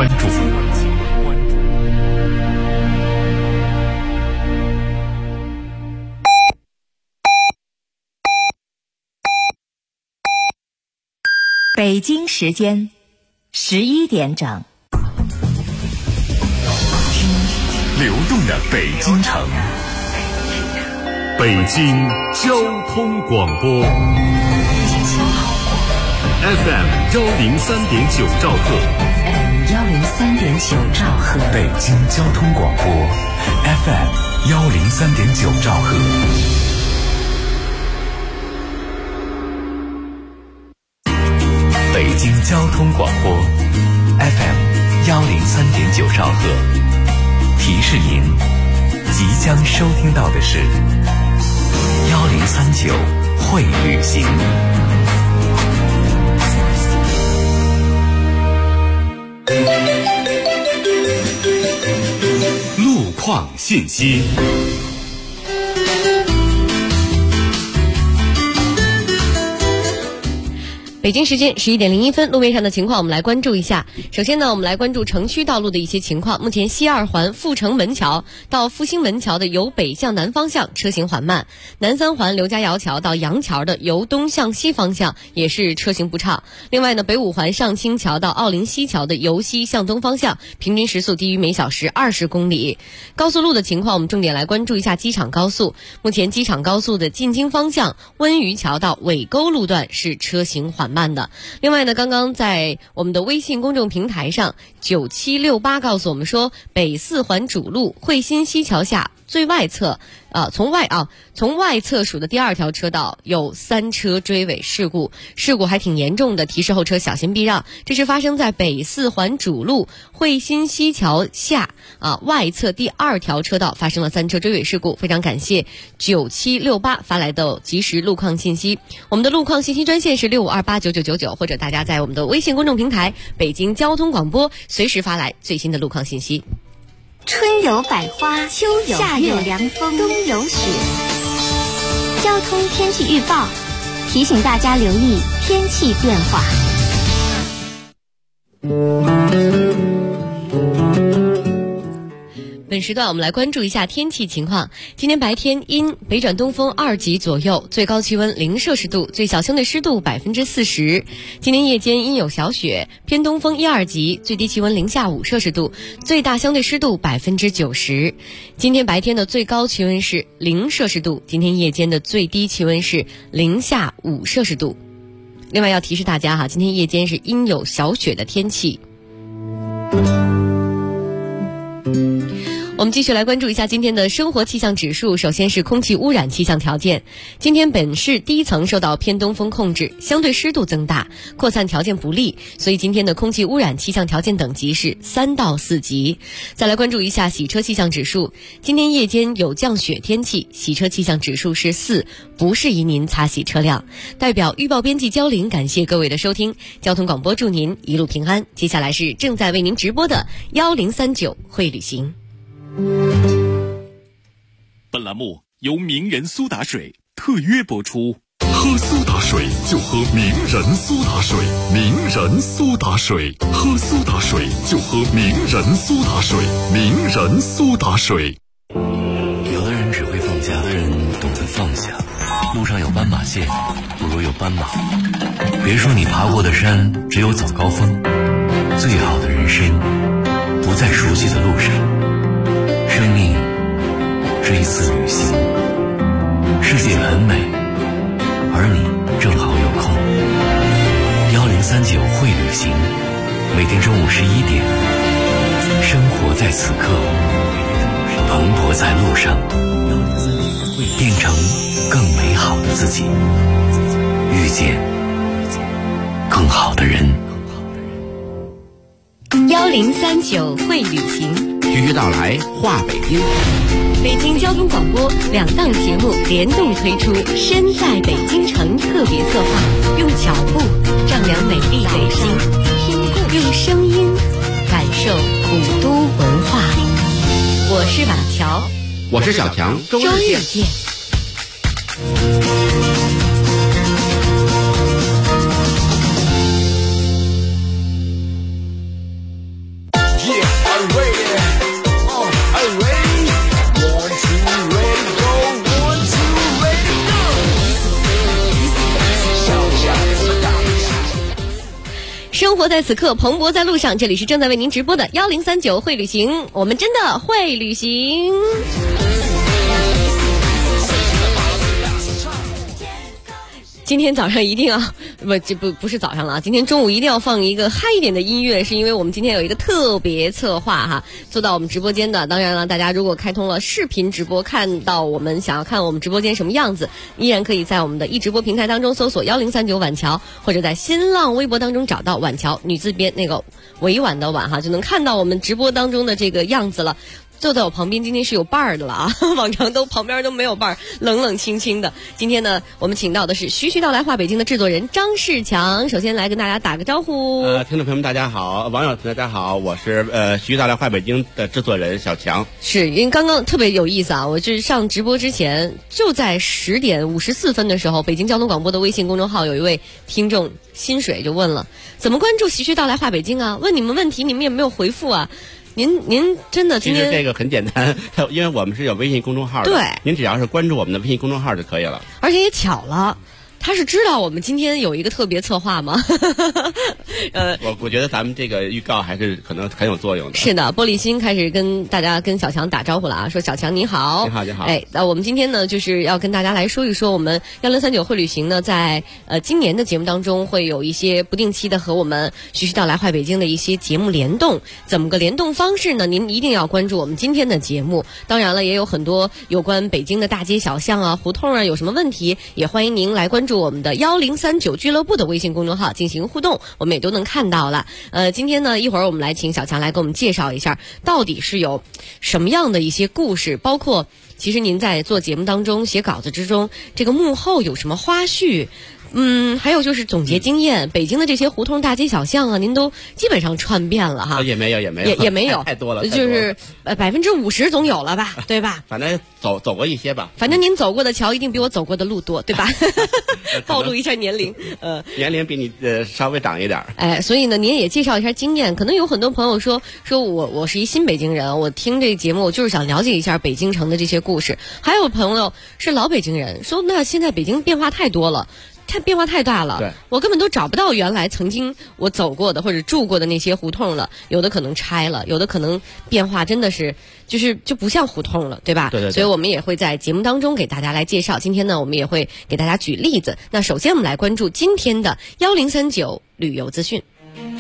关注。 北京时间11点整， 听流动的北京城，北京交通广播 FM 103.9兆赫 103.9兆赫， 北京交通广播 FM 103.9兆赫。北京交通广播 FM 103.9兆赫，提示您即将收听到的是1039会旅行。路况信息。 北京时间11点01分，路面上的情况我们来关注一下。首先呢，我们来关注城区道路的一些情况。目前西二环阜成门桥到复兴门桥的由北向南方向车行缓慢，南三环刘家窑桥到杨桥的由东向西方向也是车行不畅。另外呢，北五环上清桥到奥林西桥的由西向东方向平均时速低于每小时20公里。高速路的情况，我们重点来关注一下机场高速。目前机场高速的进京方向温榆桥到尾沟路段是车行缓慢的。另外呢，刚刚在我们的微信公众平台上9768告诉我们说，北四环主路惠新西桥下最外侧从外侧属的第2条车道有3车追尾事故还挺严重的，提示后车小心避让。这是发生在北四环主路惠新西桥下外侧第2条车道发生了3车追尾事故。非常感谢9768发来的及时路况信息。我们的路况信息专线是65289999，或者大家在我们的微信公众平台北京交通广播随时发来最新的路况信息。 春有百花，秋有夏有凉风，冬有雪。交通天气预报提醒大家留意天气变化。 本时段我们来关注一下天气情况。今天白天阴，北转东风2级左右，最高气温0摄氏度，最小相对湿度40%。今天夜间阴有小雪，偏东风1、2级，最低气温0下5摄氏度，最大相对湿度90%。今天白天的最高气温是0摄氏度，今天夜间的最低气温是0下5摄氏度。另外要提示大家今天夜间是阴有小雪的天气。我们继续来关注一下今天的生活气象指数。首先是空气污染气象条件。今天本市低层受到偏东风控制，相对湿度增大，扩散条件不利，所以今天的空气污染气象条件等级是3到4级。再来关注一下洗车气象指数。今天夜间有降雪天气，洗车气象指数是4，不适宜您擦洗车辆。代表预报编辑焦玲感谢各位的收听，交通广播祝您一路平安。接下来是正在为您直播的1039会旅行。 本栏目由名人苏打水特约播出。 喝苏打水就喝名人苏打水，名人苏打水，喝苏打水就喝名人苏打水，名人苏打水。 有的人只会放假，有的人懂得放下。路上有斑马线，不如有斑马。别说你爬过的山只有早高峰，最好的人生不在熟悉的路上。生命是一次旅行，世界很美，而你正好有空。1039会旅行，每天中午11点，生活在此刻，蓬勃在路上，变成更美好的自己，遇见更好的人。 1039会旅行， 徐徐到来话北京。 北京交通广播2档节目联动推出身在北京城特别策划，用脚步丈量美丽北京，用声音感受古都文化。我是马乔， 我是小强，周日见。 生活在此刻，蓬勃在路上。这里是正在为您直播的1039会旅行，我们真的会旅行。今天早上一定要不是早上了啊！今天中午一定要放一个嗨一点的音乐，是因为我们今天有一个特别策划哈，做到我们直播间的。当然了，大家如果开通了视频直播，看到我们想要看我们直播间什么样子，依然可以在我们的一直播平台当中搜索1039晚桥，或者在新浪微博当中找到晚桥女字边那个委婉的婉哈，就能看到我们直播当中的这个样子了。坐在我旁边今天是有伴儿的了啊，往常都旁边都没有伴儿，冷冷清清的。今天呢，我们请到的是徐徐到来话北京的制作人张世强，首先来跟大家打个招呼。 听众朋友们大家好，网友大家好，我是徐徐到来话北京的制作人小强。 是因为刚刚特别有意思啊，我就是上直播之前就在10点54分的时候，北京交通广播的微信公众号有一位听众薪水就问了，怎么关注徐徐到来话北京啊？问你们问题你们也没有回复啊。您真的今天其实这个很简单，因为我们是有微信公众号的， 对， 您只要是关注我们的微信公众号就可以了。 而且也巧了，他是知道我们今天有一个特别策划吗？ 我觉得咱们这个预告还是可能很有作用的。 是的，玻璃心开始跟大家跟小强打招呼了啊，说小强你好。 你好你好。 哎，那我们今天呢就是要跟大家来说一说我们1039会旅行呢，在今年的节目当中会有一些不定期的和我们徐徐到来坏北京的一些节目联动。怎么个联动方式呢？您一定要关注我们今天的节目。当然了，也有很多有关北京的大街小巷啊、胡同啊，有什么问题也欢迎您来关注我们的1039俱乐部的微信公众号进行互动，我们也都能看到了。今天呢，一会儿我们来请小强来给我们介绍一下，到底是有什么样的一些故事，包括其实您在做节目当中写稿子之中，这个幕后有什么花絮。还有就是总结经验，北京的这些胡同大街小巷啊，您都基本上串遍了哈。 也没有，太多了， 就是50%总有了吧，对吧？ 反正走过一些吧。 反正您走过的桥一定比我走过的路多，对吧？暴露一下年龄， 年龄比你稍微长一点。 哎，所以呢，您也介绍一下经验。可能有很多朋友说我是一新北京人，我听这个节目我就是想了解一下北京城的这些故事。还有朋友是老北京人，说那现在北京变化太多了。变化太大了， 对， 我根本都找不到原来曾经我走过的或者住过的那些胡同了，有的可能拆了，有的可能变化真的是就不像胡同了，对吧？ 对。 所以我们也会在节目当中给大家来介绍。今天呢，我们也会给大家举例子。那首先我们来关注今天的1039旅游资讯。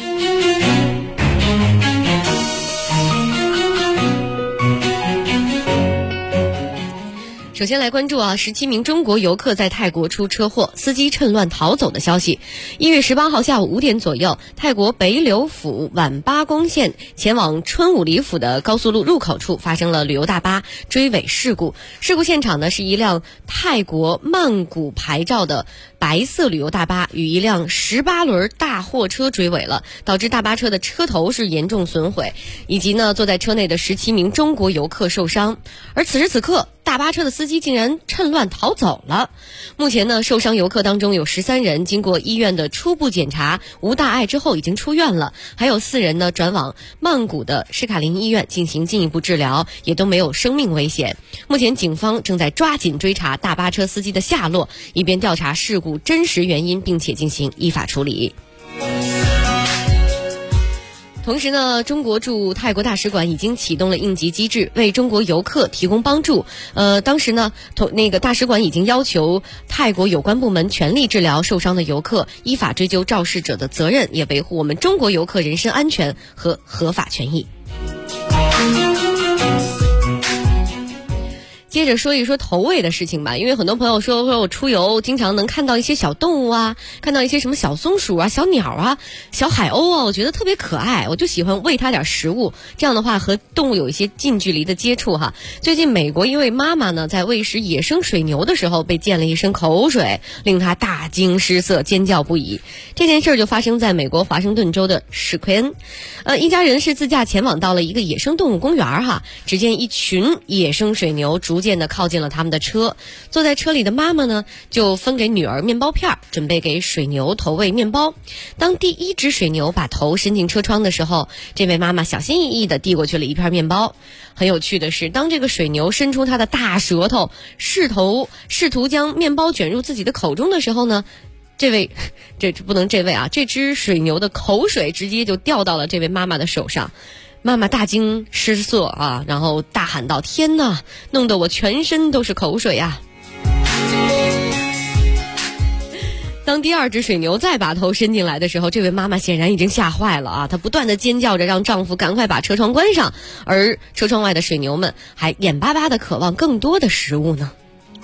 首先来关注17名中国游客在泰国出车祸，司机趁乱逃走的消息。1月18号下午5点左右，泰国北柳府晚巴公县前往春武里府的高速路入口处发生了旅游大巴追尾事故。事故现场呢是一辆泰国曼谷牌照的白色旅游大巴与一辆18轮大货车追尾了，导致大巴车的车头是严重损毁，以及呢坐在车内的17名中国游客受伤。而此时此刻，大巴车的司机竟然趁乱逃走了。目前呢，受伤游客当中有13人经过医院的初步检查无大碍之后已经出院了，还有4人呢转往曼谷的施卡林医院进行进一步治疗，也都没有生命危险。目前警方正在抓紧追查大巴车司机的下落，以便调查事故真实原因，并且进行依法处理。同时呢，中国驻泰国大使馆已经启动了应急机制，为中国游客提供帮助。当时呢，大使馆已经要求泰国有关部门全力治疗受伤的游客，依法追究肇事者的责任，也维护我们中国游客人身安全和合法权益。接着说一说投喂的事情吧，因为很多朋友说我出游经常能看到一些小动物啊，看到一些什么小松鼠啊、小鸟啊、小海鸥啊，我觉得特别可爱，我就喜欢喂它点食物，这样的话和动物有一些近距离的接触哈。最近美国一位妈妈呢，在喂食野生水牛的时候被溅了一身口水，令她大惊失色，尖叫不已。这件事就发生在美国华盛顿州的史奎恩。一家人是自驾前往到了一个野生动物公园哈，只见一群野生水牛逐渐的靠近了他们的车，坐在车里的妈妈呢就分给女儿面包片，准备给水牛投喂面包。当第一只水牛把头伸进车窗的时候，这位妈妈小心翼翼地递过去了一片面包。很有趣的是，当这个水牛伸出它的大舌头试图将面包卷入自己的口中的时候呢， 这不能这位啊，这只水牛的口水直接就掉到了这位妈妈的手上。妈妈大惊失色啊，然后大喊道：“天哪，弄得我全身都是口水啊！”当第二只水牛再把头伸进来的时候，这位妈妈显然已经吓坏了啊！她不断的尖叫着让丈夫赶快把车窗关上，而车窗外的水牛们还眼巴巴的渴望更多的食物呢。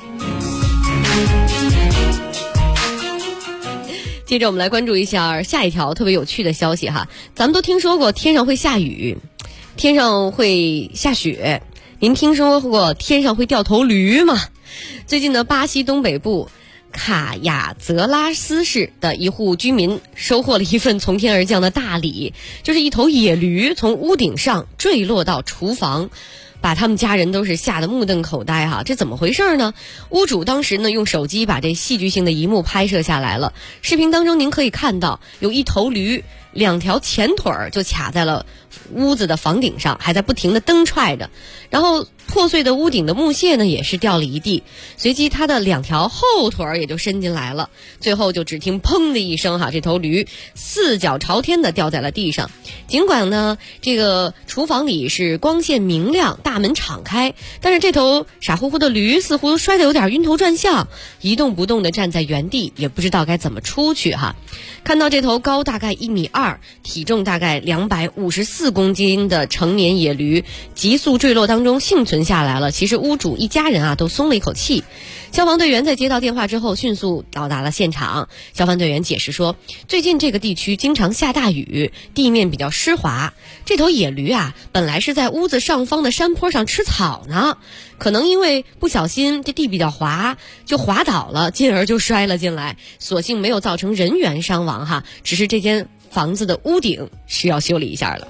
接着我们来关注一下下一条特别有趣的消息哈，咱们都听说过天上会下雨，天上会下雪，您听说过天上会掉头驴吗？最近呢，巴西东北部卡亚泽拉斯市的一户居民收获了一份从天而降的大礼，就是一头野驴从屋顶上坠落到厨房，把他们家人都是吓得目瞪口呆哈，这怎么回事呢？屋主当时呢用手机把这戏剧性的一幕拍摄下来了。视频当中您可以看到有一头驴2条前腿就卡在了屋子的房顶上，还在不停的蹬踹着，然后破碎的屋顶的木屑呢也是掉了一地，随即它的2条后腿也就伸进来了，最后就只听砰的一声哈，这头驴4脚朝天的掉在了地上。尽管呢这个厨房里是光线明亮，大门敞开，但是这头傻乎乎的驴似乎摔得有点晕头转向，一动不动的站在原地，也不知道该怎么出去哈。看到这头高大概1.2米，体重大概254公斤的成年野驴急速坠落当中幸存下来了，其实屋主一家人啊都松了一口气。消防队员在接到电话之后迅速到达了现场。消防队员解释说，最近这个地区经常下大雨，地面比较湿滑，这头野驴啊本来是在屋子上方的山坡上吃草呢，可能因为不小心这地比较滑就滑倒了，进而就摔了进来，所幸没有造成人员伤亡哈，只是这间房子的屋顶需要修理一下了。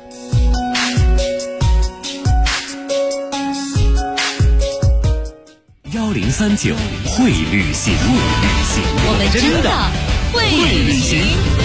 1039会旅行， 我们真的会旅行。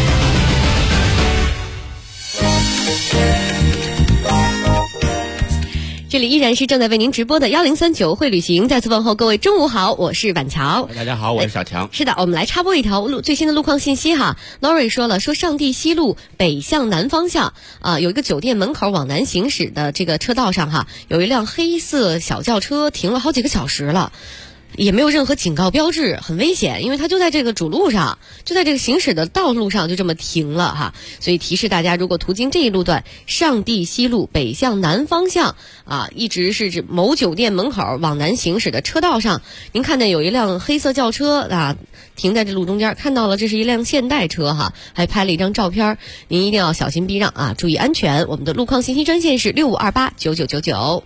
这里依然是正在为您直播的1039会旅行，再次问候各位中午好，我是板桥。 大家好，我是小强。 是的，我们来插播一条最新的路况信息哈。Lori 说上地西路北向南方向有一个酒店门口往南行驶的这个车道上哈，有一辆黑色小轿车停了好几个小时了。也没有任何警告标志，很危险，因为它就在这个主路上，就在这个行驶的道路上就这么停了哈。所以提示大家，如果途经这一路段上地西路北向南方向一直是指某酒店门口往南行驶的车道上，您看见有一辆黑色轿车停在这路中间，看到了这是一辆现代车哈，还拍了一张照片，您一定要小心避让注意安全。我们的路况信息专线是65289999。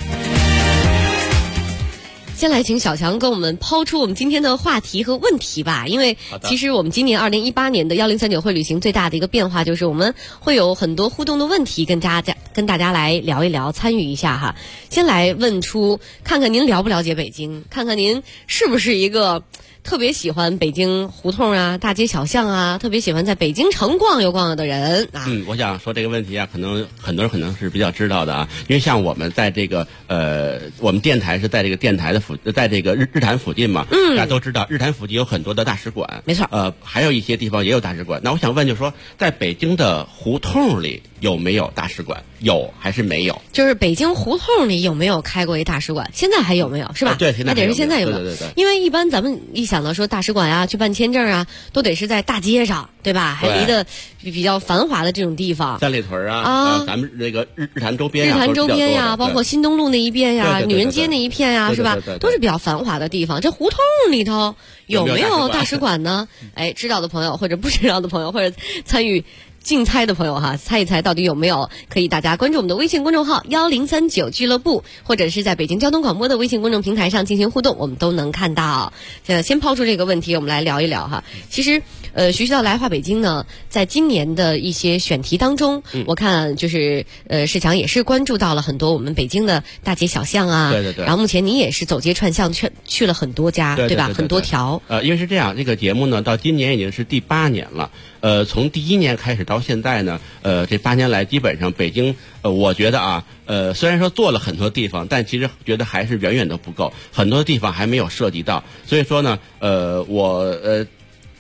先来请小强跟我们抛出我们今天的话题和问题吧，因为其实我们今年2018年的1039会旅行最大的一个变化就是我们会有很多互动的问题跟大家来聊一聊，参与一下哈。先来问出，看看您了不了解北京，看看您是不是一个特别喜欢北京胡同大街小巷特别喜欢在北京城逛悠逛悠的人我想说这个问题可能很多人可能是比较知道的因为像我们在这个我们电台是在这个电台的在这个日坛附近嘛，大家都知道日坛附近有很多的大使馆， 没错， 还有一些地方也有大使馆。那我想问，就是说在北京的胡同里有没有大使馆？有还是没有？ 就是北京胡同里有没有开过一大使馆？现在还有没有？是吧？ 对，现在那得是现在有没有？ 对。 因为一般咱们一想到说大使馆去办签证都得是在大街上，对吧？还离得比较繁华的这种地方， 三里屯咱们这个日坛周边包括新东路那一边对女人街那一片是吧？都是比较繁华的地方。这胡同里头有没有大使馆呢？知道的朋友或者不知道的朋友，或者参与竞猜的朋友猜一猜到底有没有，可以大家关注我们的微信公众号1039俱乐部，或者是在北京交通广播的微信公众平台上进行互动，我们都能看到。先抛出这个问题，我们来聊一聊其实学习到来话北京呢，在今年的一些选题当中，我看就是世强也是关注到了很多我们北京的大街小巷对。 然后目前你也是走街串巷去了很多家，对吧？很多条。 因为是这样，这个节目呢到今年已经是第8年了。从第1年开始到现在呢，这8年来基本上北京，我觉得虽然说做了很多地方，但其实觉得还是远远都不够，很多地方还没有涉及到。所以说呢，我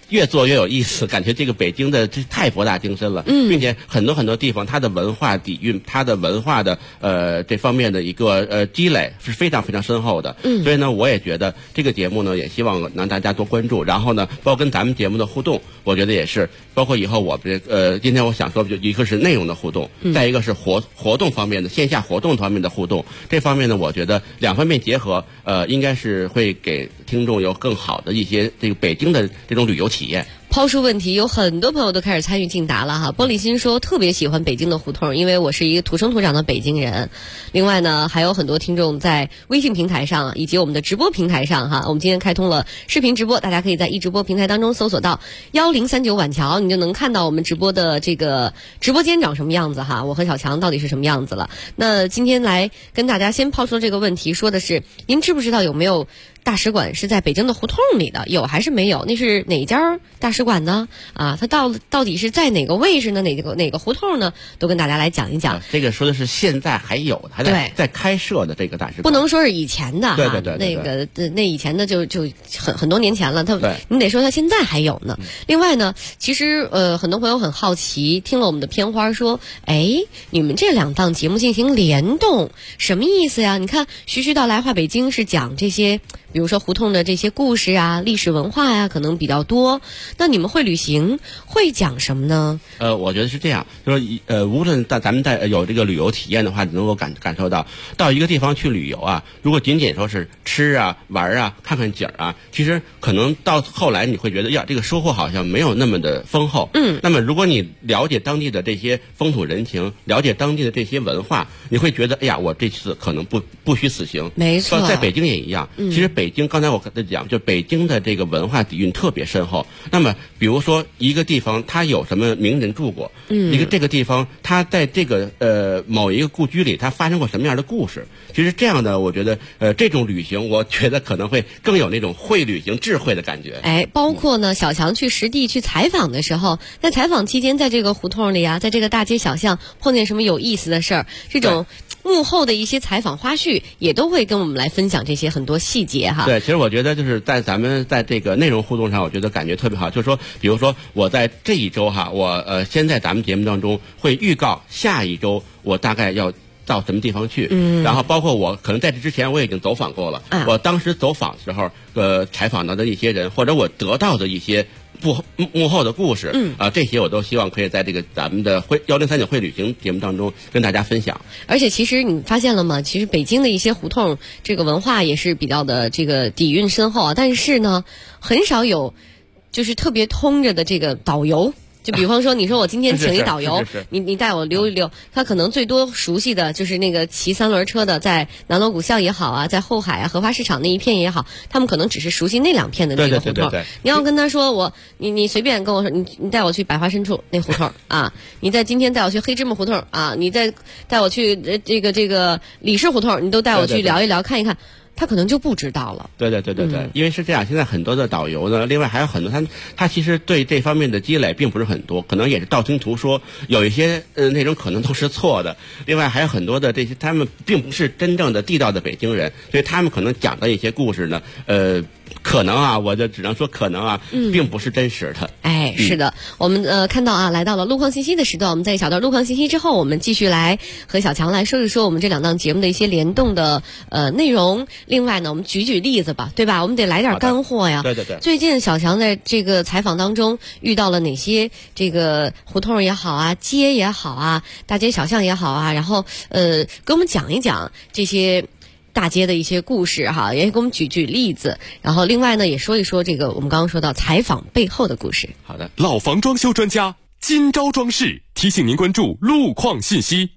越做越有意思，感觉这个北京的这太博大精深了，并且很多地方它的文化底蕴，它的文化的这方面的一个积累是非常非常深厚的。所以呢，我也觉得这个节目呢，也希望让大家多关注。然后呢，包括跟咱们节目的互动，我觉得也是，包括以后我今天我想说，就一个是内容的互动，再一个是活动方面的线下活动方面的互动。这方面呢，我觉得两方面结合，应该是会给听众有更好的一些这个北京的这种旅游体验。 抛出问题，有很多朋友都开始参与竞答了哈。玻璃心说特别喜欢北京的胡同，因为我是一个土生土长的北京人。另外呢，还有很多听众在微信平台上以及我们的直播平台上哈，我们今天开通了视频直播，大家可以在一直播平台当中搜索到1039晚桥，你就能看到我们直播的这个直播间长什么样子哈。我和小强到底是什么样子了？那今天来跟大家先抛出这个问题，说的是您知不知道有没有大使馆是在北京的胡同里的，有还是没有？那是哪家大使馆呢？啊，它到底是在哪个位置呢？哪个胡同呢？都跟大家来讲一讲。 这个说的是现在还有的，还在开设的这个大使馆， 不能说是以前的哈。 对， 那以前的就很多年前了。你得说它现在还有呢。另外呢，其实很多朋友很好奇，听了我们的片花说，哎，你们这两档节目进行联动，什么意思呀？你看徐徐道来话北京是讲这些，比如说胡同的这些故事啊、历史文化呀，可能比较多。那你们会旅行会讲什么呢？ 我觉得是这样，就是无论咱们在有这个旅游体验的话，你能够感受到一个地方去旅游啊，如果仅仅说是吃啊、玩啊、看看景啊，其实可能到后来你会觉得呀，这个收获好像没有那么的丰厚。那么如果你了解当地的这些风土人情，了解当地的这些文化，你会觉得哎呀，我这次可能不虚此行。 没错， 在北京也一样。其实北京刚才我跟他讲，就北京的这个文化底蕴特别深厚。那么比如说一个地方它有什么名人住过，这个地方它在这个某一个故居里它发生过什么样的故事，其实这样的我觉得这种旅行我觉得可能会更有那种会旅行智慧的感觉。 哎，包括呢小强去实地去采访的时候，在采访期间在这个胡同里啊，在这个大街小巷碰见什么有意思的事儿，这种幕后的一些采访花絮也都会跟我们来分享这些很多细节哈。 对，其实我觉得就是咱们在这个内容互动上，我觉得感觉特别好。就是说，比如说我在这一周哈，我先在咱们节目当中会预告下一周我大概要到什么地方去，然后包括我可能在这之前我已经走访过了，我当时走访的时候采访到的一些人，或者我得到的一些幕后的故事，这些我都希望可以在这个咱们的1039会旅行节目当中跟大家分享。 而且其实你发现了吗？其实北京的一些胡同这个文化也是比较的这个底蕴深厚啊，但是呢，很少有就是特别通着的这个导游。就比方说，你说我今天请一导游，你带我溜一溜，他可能最多熟悉的就是那个骑3轮车的，在南锣鼓巷也好啊，在后海啊、荷花市场那一片也好，他们可能只是熟悉那2片的那个胡同。你要跟他说你随便跟我说，你带我去百花深处那胡同啊，你在今天带我去黑芝麻胡同啊，你再带我去这个李氏胡同，你都带我去聊一聊看一看。他可能就不知道了。 对，因为是这样，现在很多的导游呢，另外还有很多他其实对这方面的积累并不是很多，可能也是道听途说，有一些内容可能都是错的。另外还有很多的这些他们并不是真正的地道的北京人，所以他们可能讲的一些故事呢，可能啊，我就只能说可能啊，并不是真实的。 哎，是的，我们看到啊，来到了路况信息的时段，我们在一小段路况信息之后，我们继续来和小强来说一说我们这2档节目的一些联动的内容。另外呢，我们举例子吧，对吧？我们得来点干货呀。 对。 最近小强在这个采访当中遇到了哪些这个胡同也好啊，街也好啊，大街小巷也好啊，然后给我们讲一讲这些大街的一些故事哈，也给我们举例子。然后另外呢，也说一说这个我们刚刚说到采访背后的故事。 好的， 老房装修专家今朝装饰提醒您关注路况信息。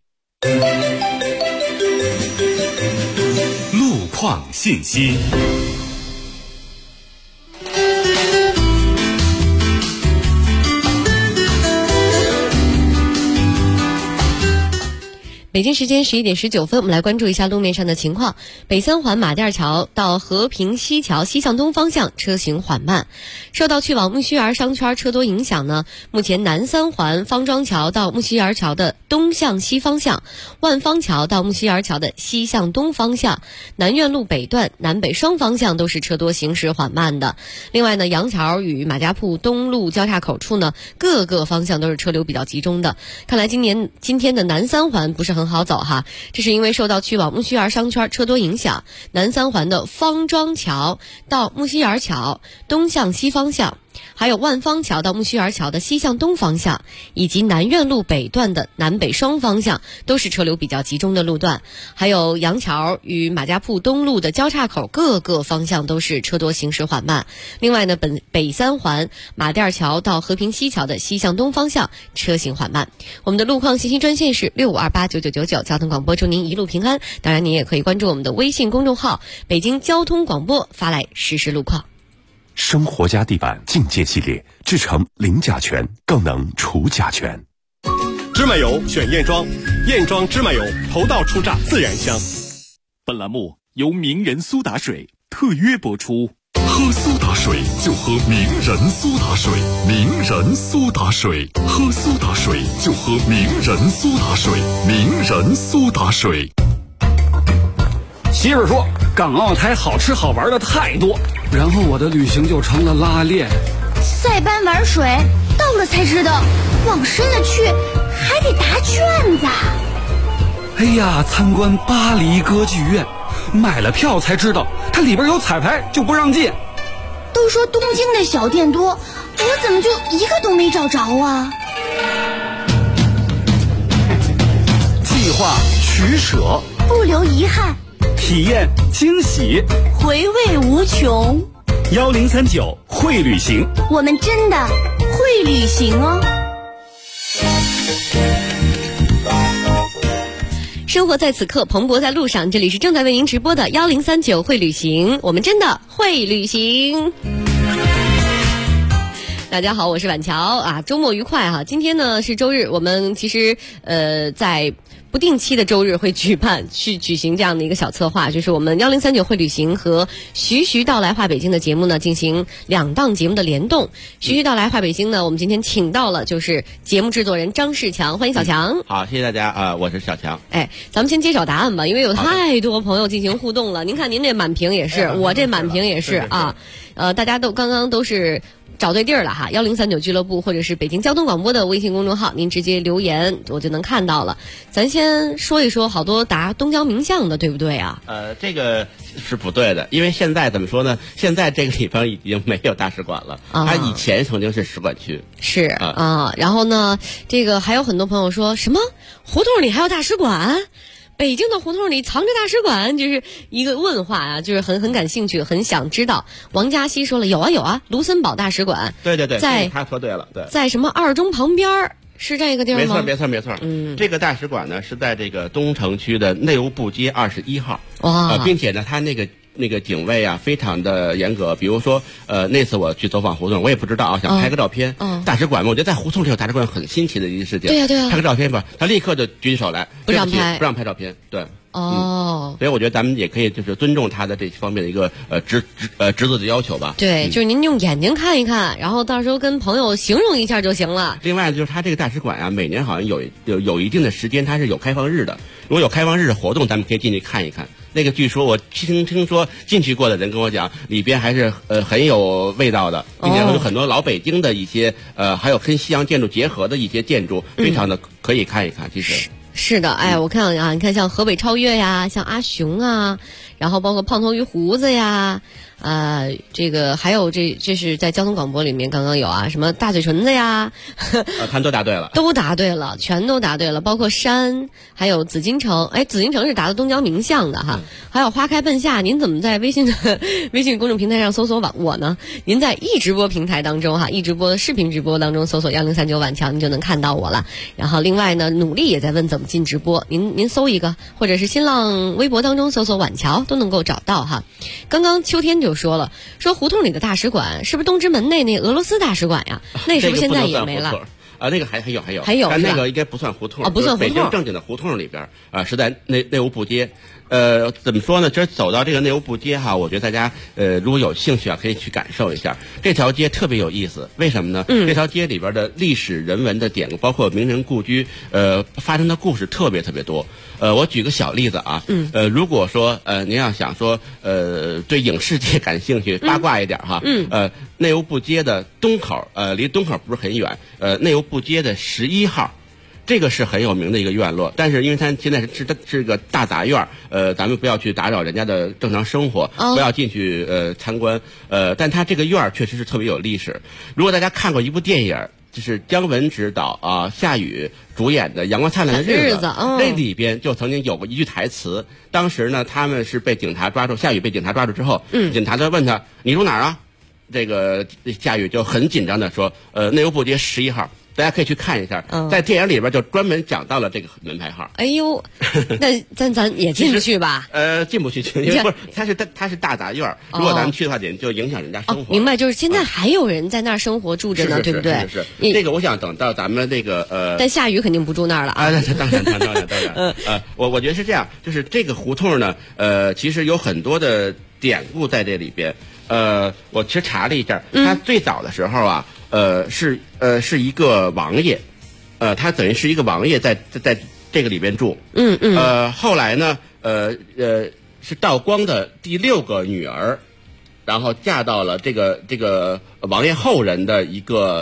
路况信息。 北北京时间11点19分，我们来关注一下路面上的情况。北三环马甸桥到和平西桥西向东方向车行缓慢，受到去往木樨园商圈车多影响呢，目前南三环方庄桥到木樨园桥的东向西方向，万方桥到木樨园桥的西向东方向，南苑路北段南北双方向都是车多行驶缓慢的。另外呢，杨桥与马家铺东路交叉口处呢，各个方向都是车流比较集中的。看来今天的南三环不是很好走哈，这是因为受到去往木樨园商圈车多影响，南三环的方庄桥到木樨园桥东向西方向，还有万方桥到木樨园桥的西向东方向，以及南苑路北段的南北双方向都是车流比较集中的路段。还有杨桥与马家铺东路的交叉口各个方向都是车多行驶缓慢。另外呢，北三环马甸桥到和平西桥的西向东方向车行缓慢。我们的路况信息专线是65289999，交通广播祝您一路平安。当然您也可以关注我们的微信公众号北京交通广播，发来实时路况。 生活家地板境界系列，制成零甲醛，更能除甲醛。 芝麻油选燕庄，燕庄芝麻油头道出榨自然香。 本栏目由名人苏打水特约播出。 喝苏打水就喝名人苏打水，名人苏打水，喝苏打水就喝名人苏打水，名人苏打水。 媳妇说港澳台好吃好玩的太多，然后我的旅行就成了拉练。 塞班玩水到了才知道，往深了去还得答卷子。 哎呀，参观巴黎歌剧院，买了票才知道它里边有彩排就不让进。 都说东京的小店多，我怎么就一个都没找着啊？ 计划取舍， 不留遗憾， 体验惊喜， 回味无穷。 1039会旅行， 我们真的会旅行哦。 生活在此刻，蓬勃在路上。这里是正在为您直播的1039会旅行，我们真的会旅行。大家好，我是婉乔啊，周末愉快哈！今天呢是周日，我们其实在不定期的周日会举行这样的一个小策划，就是我们1039会旅行和徐徐到来话北京的节目呢进行2档节目的联动。徐徐到来话北京呢，我们今天请到了就是节目制作人张世强，欢迎小强。 好，谢谢大家啊，我是小强。 哎，咱们先揭晓答案吧，因为有太多朋友进行互动了。您看您这满屏也是，我这满屏也是啊。大家都刚刚都是找对地儿了哈，1039俱乐部或者是北京交通广播的微信公众号，您直接留言我就能看到了。咱先说一说，好多答东交民巷的，对不对啊？ 这个是不对的，因为现在怎么说呢？现在这个地方已经没有大使馆了，它以前曾经是使馆区。 是啊，然后呢，这个还有很多朋友说什么胡同里还有大使馆？北京的胡同里藏着大使馆，就是一个问话啊，就是很感兴趣，很想知道。王嘉熙说了，有啊，卢森堡大使馆。 对， 在他说对了，对， 在什么二中旁边，是这个地儿吗？ 没错。这个大使馆呢是在这个东城区的内务部街21号。 哇， 并且呢，他那个警卫啊非常的严格。比如说那次我去走访胡同，我也不知道啊，想拍个照片。大使馆嘛，我觉得在胡同里有大使馆很新奇的一个事情。 对啊， 拍个照片吧，他立刻就举起手来， 不让拍照片。对。所以我觉得咱们也可以就是尊重他的这方面的一个职责的要求吧。 对，就是您用眼睛看一看，然后到时候跟朋友形容一下就行了。 另外就是他这个大使馆啊，每年好像有一定的时间，它是有开放日的。如果有开放日的活动，咱们可以进去看一看。那个据说我听说进去过的人跟我讲，里边还是很有味道的，并且有很多老北京的一些还有跟西洋建筑结合的一些建筑，非常的可以看一看。其实是的，哎，我看啊，你看像河北超越呀，像阿雄啊，然后包括胖头鱼胡子呀，这个还有这是在交通广播里面刚刚有啊，什么大嘴唇子呀， 他都答对了， 全都答对了，包括山，还有紫禁城，哎，紫禁城是答的东交民巷的哈，还有花开半夏，您怎么在微信公众平台上搜索我呢？您在易直播平台当中哈，易直播的视频直播当中搜索1039晚强，您就能看到我了。然后另外呢，努力也在问怎么进直播，您搜一个，或者是新浪微博当中搜索晚桥都能够找到哈。刚刚秋天就说胡同里的大使馆是不是东直门内那俄罗斯大使馆呀？那是不是现在也没了？ 那个还有，但那个应该不算胡同不算胡同， 北京正经的胡同里边是在内务部街。怎么说呢？这走到这个内务部街哈，我觉得大家如果有兴趣可以去感受一下这条街，特别有意思。为什么呢？这条街里边的历史人文的典故，包括名人故居，发生的故事特别特别多。我举个小例子啊，如果说您要想说对影视界感兴趣，八卦一点哈，内务部街的东口，离东口不是很远，内务部街的11号。这个是很有名的一个院落，但是因为它现在是个大杂院，咱们不要去打扰人家的正常生活，不要进去参观，但它这个院确实是特别有历史。如果大家看过一部电影，就是姜文执导夏雨主演的《阳光灿烂的日子》，那里边就曾经有过一句台词，当时呢他们是被警察抓住，夏雨被警察抓住之后，警察就问他你住哪儿啊？这个夏雨就很紧张的说，内务部街11号。大家可以去看一下，在电影里边就专门讲到了这个门牌号。 哎呦，那咱也进不去吧？ 进不去，因为不是它是大杂院，如果咱们去的话，就影响人家生活。 明白，就是现在还有人在那儿生活住着呢，对不对？ 是。这个我想等到咱们那个但夏雨肯定不住那儿了啊。 当然。我觉得是这样，就是这个胡同呢，其实有很多的典故在这里边。我其实查了一下，它最早的时候啊。是一个王爷，他等于是一个王爷在这个里边住。后来呢，是道光的第6个女儿，然后嫁到了这个王爷后人的一个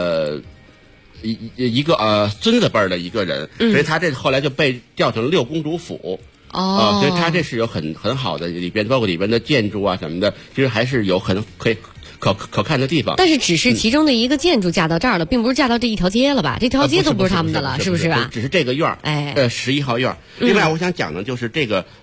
孙子辈儿的一个人，所以他这后来就被调成6公主府。所以他这是有很好的里边，包括里边的建筑啊什么的，其实还是有很可看的地方。 但是只是其中的一个建筑嫁到这儿了，并不是嫁到这一条街了吧？这条街都不是他们的了，是不是吧？ 只是这个院儿，11号院儿。另外我想讲的就是这个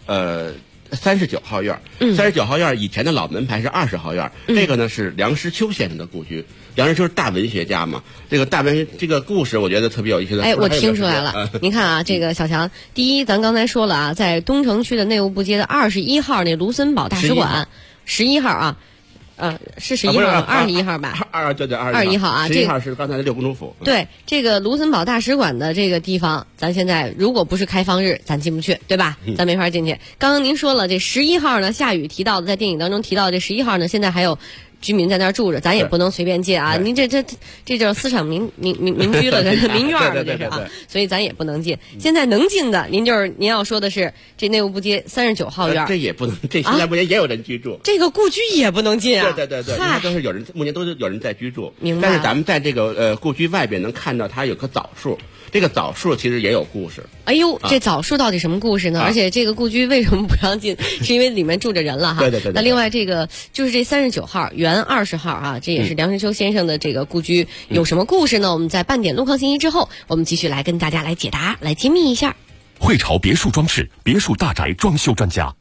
39号院，39号院以前的老门牌是20号院，这个呢是梁实秋先生的故居。梁实秋是大文学家嘛，这个故事我觉得特别有意思的。 我听出来了。您看啊，这个小强，第一，咱刚才说了啊，在东城区的内务部街的21号那卢森堡大使馆，11号啊。是11号吗？21号吧。 对 21号啊。 11号是刚才的6公主府。 对，这个卢森堡大使馆的这个地方，咱现在如果不是开放日，咱进不去，对吧？咱没法进去。刚刚您说了，这11号呢，夏雨提到的，在电影当中提到的这11号呢，现在还有居民在那儿住着，咱也不能随便进啊！您这就是私闯民居了，这是民院了，这是啊，所以咱也不能进。现在能进的，您要说的是这内务部街39号院， 这也不能，这现在目前也有人居住， 这个故居也不能进啊！ 对，因为都是有人，目前都是有人在居住。 明白。 但是咱们在这个故居外边能看到它有棵枣树。这个枣树其实也有故事。 哎呦，这枣树到底什么故事呢？而且这个故居为什么不让进？是因为里面住着人了哈。 对。 那另外这个就是这39号原20号啊，这也是梁实秋先生的这个故居，有什么故事呢？我们在半点路况信息之后，我们继续来跟大家来解答，来揭秘一下。 汇潮别墅装饰，别墅大宅装修专家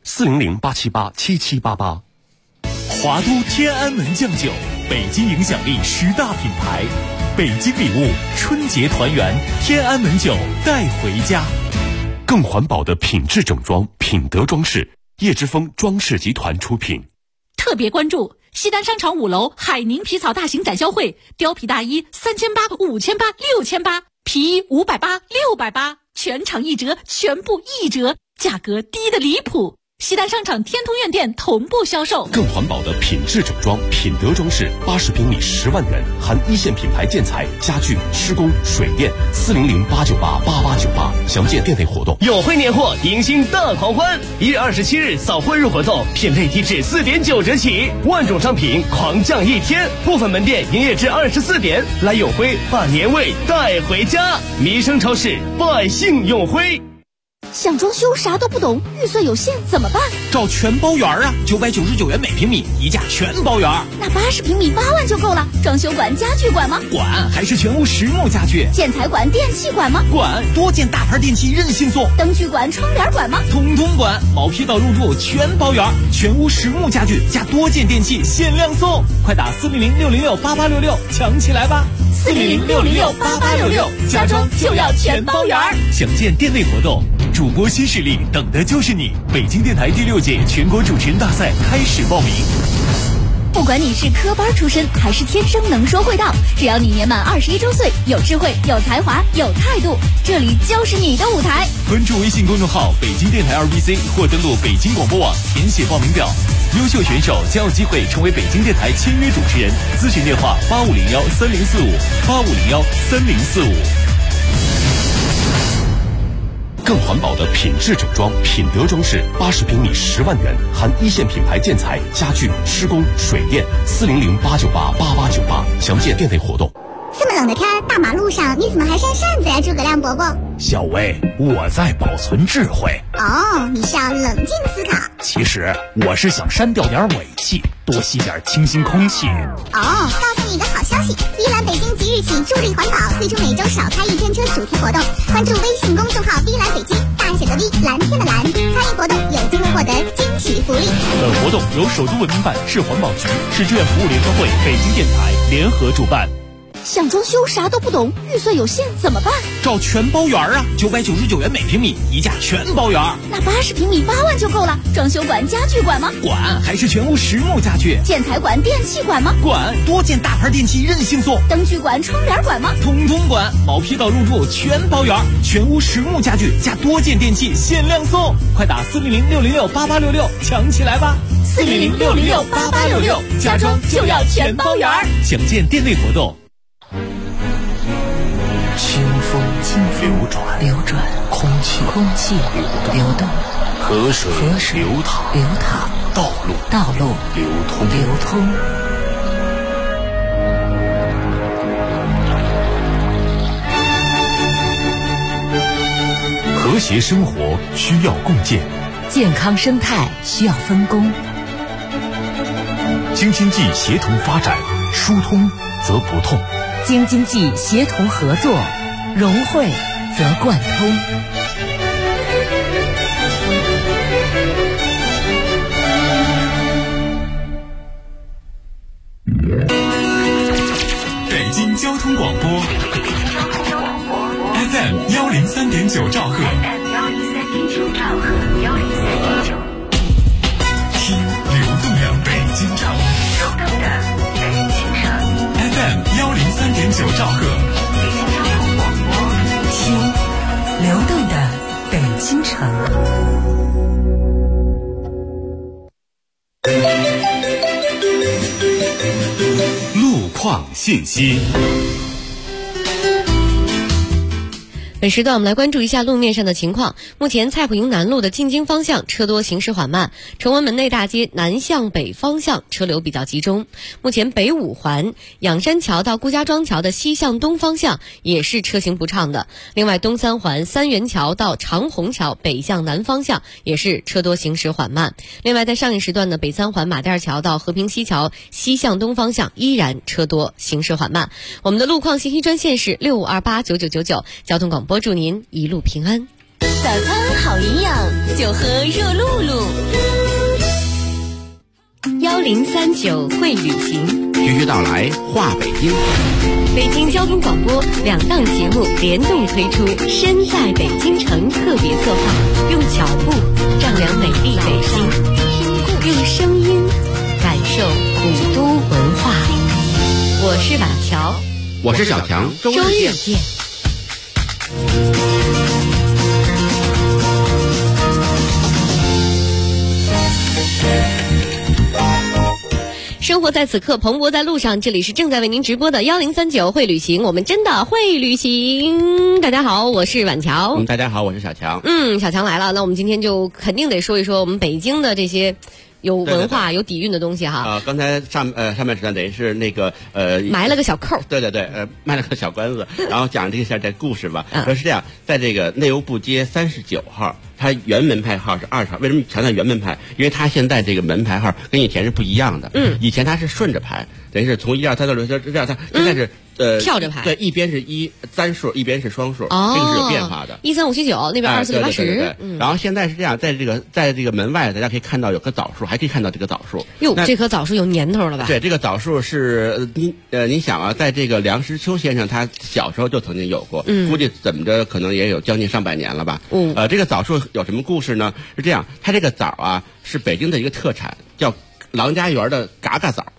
，400-878-7788。 华都天安门酱酒，北京影响力10大品牌。北京礼物，春节团圆，天安门酒带回家。 更环保的品质整装，品德装饰，叶之峰装饰集团出品。 特别关注西单商场5楼海宁皮草大型展销会，貂皮大衣3800、5800、6800，皮衣580、680，全场1折，全部1折，价格低得离谱。西单商场天通苑店同步销售。 更环保的品质整装，品德装饰，80平米10万元，含1线品牌建材、家具、施工、水电，400-898-8898，详见店内活动。 友汇年货迎新大狂欢，1月27日扫货日活动，品类低至4.9折起，万种商品狂降1天，部分门店营业至24点，来友汇把年味带回家。民生超市，百姓永辉。 想装修啥都不懂，预算有限怎么办？ 找全包园啊，999元每平米，一价全包园。 那80平米8万就够了。装修馆、家具馆吗？ 管，还是全屋实木家具。 建材馆、电器馆吗？ 管，多件大牌电器任性送。 灯具馆、窗帘馆吗？ 统统管，毛坯到入住全包园，全屋实木家具加多件电器限量送，快打400-606-8866抢起来吧 ！400-606-8866，家装就要全包园。 详见店内活动。主播新势力，等的就是你！北京电台第6届全国主持人大赛开始报名。 不管你是科班出身还是天生能说会道，只要你年满21周岁，有智慧、有才华、有态度，这里就是你的舞台。 关注微信公众号北京电台 RBC 或登录北京广播网填写报名表，优秀选手将有机会成为北京电台签约主持人。咨询电话8501-3045，8501-3045。 更环保的品质整装，品德装饰，80平米10万元，含一线品牌建材、家具、施工、水电，400-898-8898，详见店内活动。 这么冷的天，大马路上你怎么还扇扇子呀，诸葛亮伯伯？ 小薇，我在保存智慧。 哦，你是要冷静思考。 其实我是想删掉点尾气，多吸点清新空气。 哦，告诉你一个好消息，碧蓝北京即日起助力环保，推出每周少开1天车主题活动。关注微信公众号碧蓝北京，大写的 V， 蓝天的蓝，参与活动有机会获得惊喜福利。 本活动由首都文明办、市环保局、市志愿服务联合会、北京电台联合主办。 想装修啥都不懂，预算有限怎么办？ 找全包园啊，999元每平米，一价全包园。 那80平米8万就够了。装修管、家具管吗？ 管，还是全屋实木家具。 建材管、电器管吗？ 管，多件大牌电器任性送。 灯具管、窗帘管吗？ 统统管，毛坯到入住全包园，全屋实木家具加多件电器限量送，快打400-606-8866抢起来吧 ！400-606-8866，家装就要全包园。 详见店内活动。 清风流转，空气流动，河水流淌，道路流通。 和谐生活需要共建， 健康生态需要分工。 京津冀协同发展，疏通则不痛。 京津冀协同合作，融汇则贯通。 北京交通广播 FM 103.9兆赫，听流动的北京城。FM 103.9兆赫， 听流动的北京城。 路况信息。 本时段我们来关注一下路面上的情况。目前蔡普营南路的进京方向车多，行驶缓慢。崇文门内大街南向北方向车流比较集中。目前北五环仰山桥到顾家庄桥的西向东方向也是车行不畅的。另外东三环三元桥到长虹桥北向南方向也是车多，行驶缓慢。另外在上一时段的北三环马甸桥到和平西桥西向东方向依然车多，行驶缓慢。我们的路况信息专线是65289999，交通广播祝您一路平安。 早餐好营养，就喝热露露。 1039会旅行， 徐徐道来话北京。 北京交通广播2档节目联动推出身在北京城特别策划，用脚步丈量美丽北京，用声音感受古都文化。我是瓦乔， 我是小强， 周日见。生活在此刻，蓬勃在路上。这里是正在为您直播的1039会旅行，我们真的会旅行。大家好，我是婉乔。 大家好，我是小强。 小强来了，那我们今天就肯定得说一说我们北京的这些有文化、有底蕴的东西哈。 刚才上半时段等于是那个埋了个小扣。 对，卖了个小关子，然后讲这个故事吧。说是这样，在这个内务部街39号。它原门牌号是20号，为什么强调原门牌？因为它现在这个门牌号跟以前是不一样的。以前它是顺着排，等于是从1、2、3到6、7、8、9、10，现在是跳着排。 对，一边是3数，一边是双数，这个是有变化的。 1、3、5、7、9，那边24、6、8、10。 然后现在是这样，在这个门外，大家可以看到有个枣树，还可以看到这个枣树。 哟，这棵枣树有年头了吧？ 对，这个枣树是您想啊，在这个梁实秋先生他小时候就曾经有过，估计怎么着可能也有将近上百年了吧。这个枣树有什么故事呢？是这样，它这个枣啊是北京的一个特产，叫郎家园的嘎嘎枣。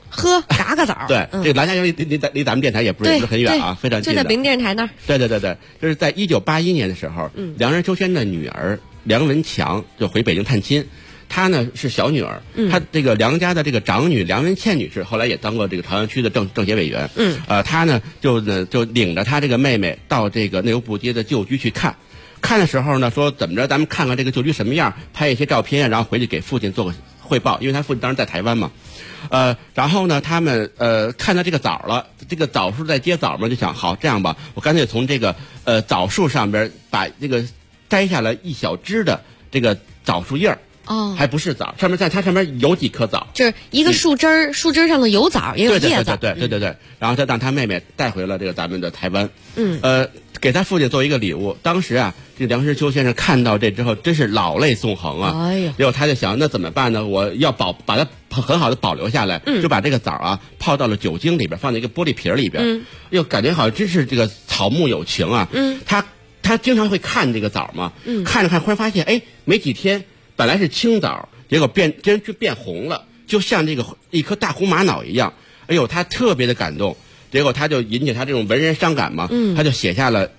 喝嘎嘎枣。 对，这个兰家园离咱们电台也不是很远啊，非常近的。 就在北京电视台那儿。 对，就是在1981年的时候，梁任秋轩的女儿梁文强就回北京探亲。她呢是小女儿，她这个梁家的这个长女梁文倩女士，后来也当过这个朝阳区的政协委员。她呢就领着她这个妹妹到这个内务部街的旧居去看。看的时候呢，说怎么着，咱们看看这个旧居什么样，拍一些照片，然后回去给父亲做个汇报，因为他父亲当时在台湾嘛。然后呢，他们看到这个枣了，这个枣树在结枣嘛，就想好这样吧，我干脆从这个枣树上边把这个摘下了一小枝的这个枣树叶儿。还不是枣，它上面有几颗枣， 就是一个树枝上的有枣也有叶子。 对，然后他让他妹妹带回了这个咱们的台湾，给他父亲做一个礼物。当时啊，这梁实秋先生看到这之后，真是老泪纵横啊！ 哎呀， 结果他就想，那怎么办呢？我要把它很好的保留下来，就把这个枣啊泡到了酒精里边，放在一个玻璃瓶里边，又感觉好像真是这个草木有情啊。他经常会看这个枣嘛，看着看，忽然发现，哎，没几天。本来是青枣，结果变红了，就像这个一颗大红玛瑙一样。哎呦，他特别的感动，结果他就引起他这种文人伤感嘛，他就写下了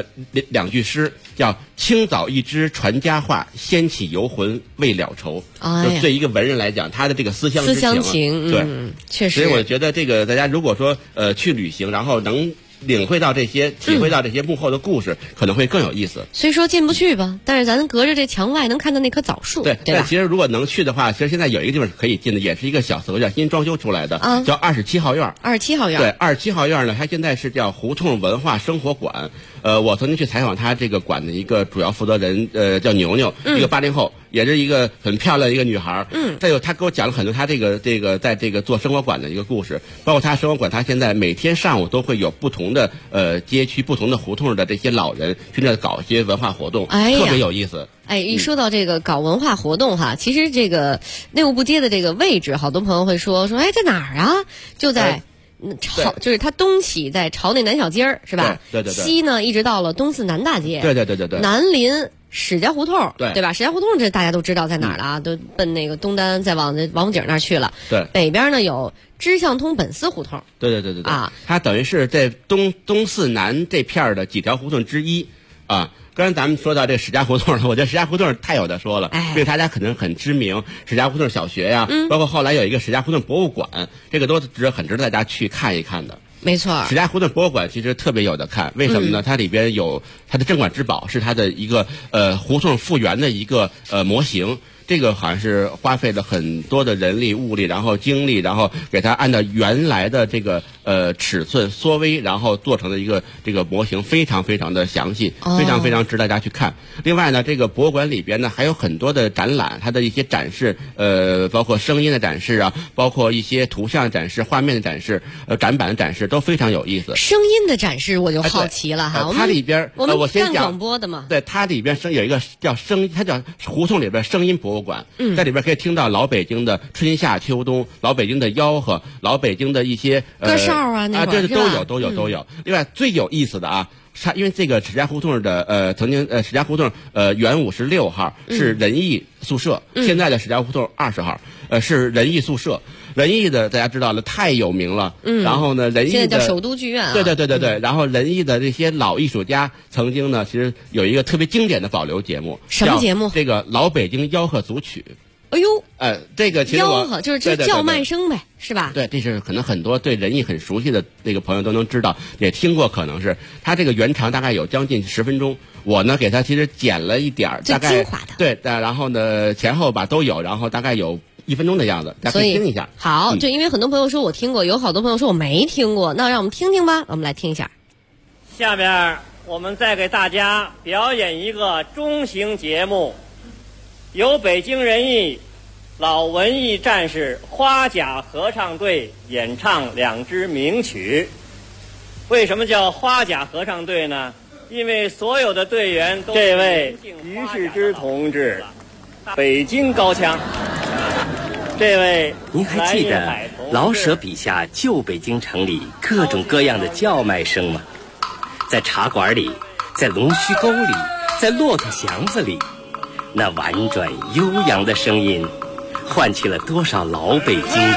2句诗，叫“青枣一枝传佳话，掀起游魂未了愁”。就对一个文人来讲，他的这个思乡之情，对， 确实。 所以我觉得这个大家如果说去旅行，然后能领会到这些，体会到这些幕后的故事，可能会更有意思。 虽说进不去吧，但是咱隔着这墙外能看到那棵枣树，对吧？ 但其实如果能去的话，其实现在有一个地方是可以进的，也是一个小寺院，新装修出来的，叫27号院。 27号院。 对，27号院呢，它现在是叫胡同文化生活馆。我曾经去采访他这个馆的一个主要负责人，叫牛牛，一个80后。也是一个很漂亮的一个女孩，再有她给我讲了很多她这个在这个做生活馆的一个故事，包括她生活馆，她现在每天上午都会有不同的街区、不同的胡同的这些老人去那搞一些文化活动，特别有意思。 一说到这个搞文化活动哈，其实这个内务部街的这个位置，好多朋友会说在哪儿啊？就在。就是它东起在朝内南小街儿是吧？ 对。 西呢一直到了东四南大街。 对。 南临史家胡同， 对吧？史家胡同这大家都知道在哪儿了啊，都奔那个东单，再往王府井那儿去了。 对。 北边呢有支巷通本司胡同。 对啊，它等于是在东四南这片的几条胡同之一啊。刚才咱们说到这个史家胡同了，我觉得史家胡同太有的说了，这个大家可能很知名，史家胡同小学呀，包括后来有一个史家胡同博物馆，这个都很值得大家去看一看的。 没错， 史家胡同博物馆其实特别有的看，为什么呢？它里边有它的镇馆之宝，是它的一个胡同复原的一个模型。这个好像是花费了很多的人力物力，然后精力，然后给它按照原来的这个尺寸缩微，然后做成的一个这个模型，非常非常的详细，非常非常值得大家去看。另外呢，这个博物馆里边呢还有很多的展览，它的一些展示，包括声音的展示啊，包括一些图像的展示、画面的展示、展板的展示都非常有意思。 声音的展示我就好奇了哈， 它里边我先讲广播的嘛， 对，它里边有一个叫它叫胡同里边声音博物馆，在里边可以听到老北京的春夏秋冬，老北京的吆喝，老北京的一些歌哨啊，那对，都有。另外最有意思的啊，因为这个史家胡同的曾经史家胡同原56号是仁义宿舍，现在的史家胡同20号是仁义宿舍。仁义的大家知道了，太有名了。然后呢，仁义的现在叫首都剧院啊。 对。然后仁义的这些老艺术家曾经呢，其实有一个特别经典的保留节目。 什么节目？ 这个老北京吆喝组曲。 哎呦， 这个其实吆喝就是叫卖声呗，是吧？ 对，这是可能很多对仁义很熟悉的那个朋友都能知道，也听过。可能是它这个原长大概有将近10分钟，我呢给它其实剪了一点，大概精华的。 对，然后呢前后吧都有，然后大概有1分钟的样子，大家可以听一下。 好，就因为很多朋友说我听过，有好多朋友说我没听过，那让我们听听吧，我们来听一下。 下边我们再给大家表演一个中型节目，由北京人艺老文艺战士花甲合唱队演唱2支名曲。为什么叫花甲合唱队呢？因为所有的队员都这位于世之同志，北京高腔。这位您还记得老舍笔下旧北京城里各种各样的叫卖声吗？在茶馆里，在龙须沟里，在骆驼祥子里，那婉转悠扬的声音唤起了多少老北京的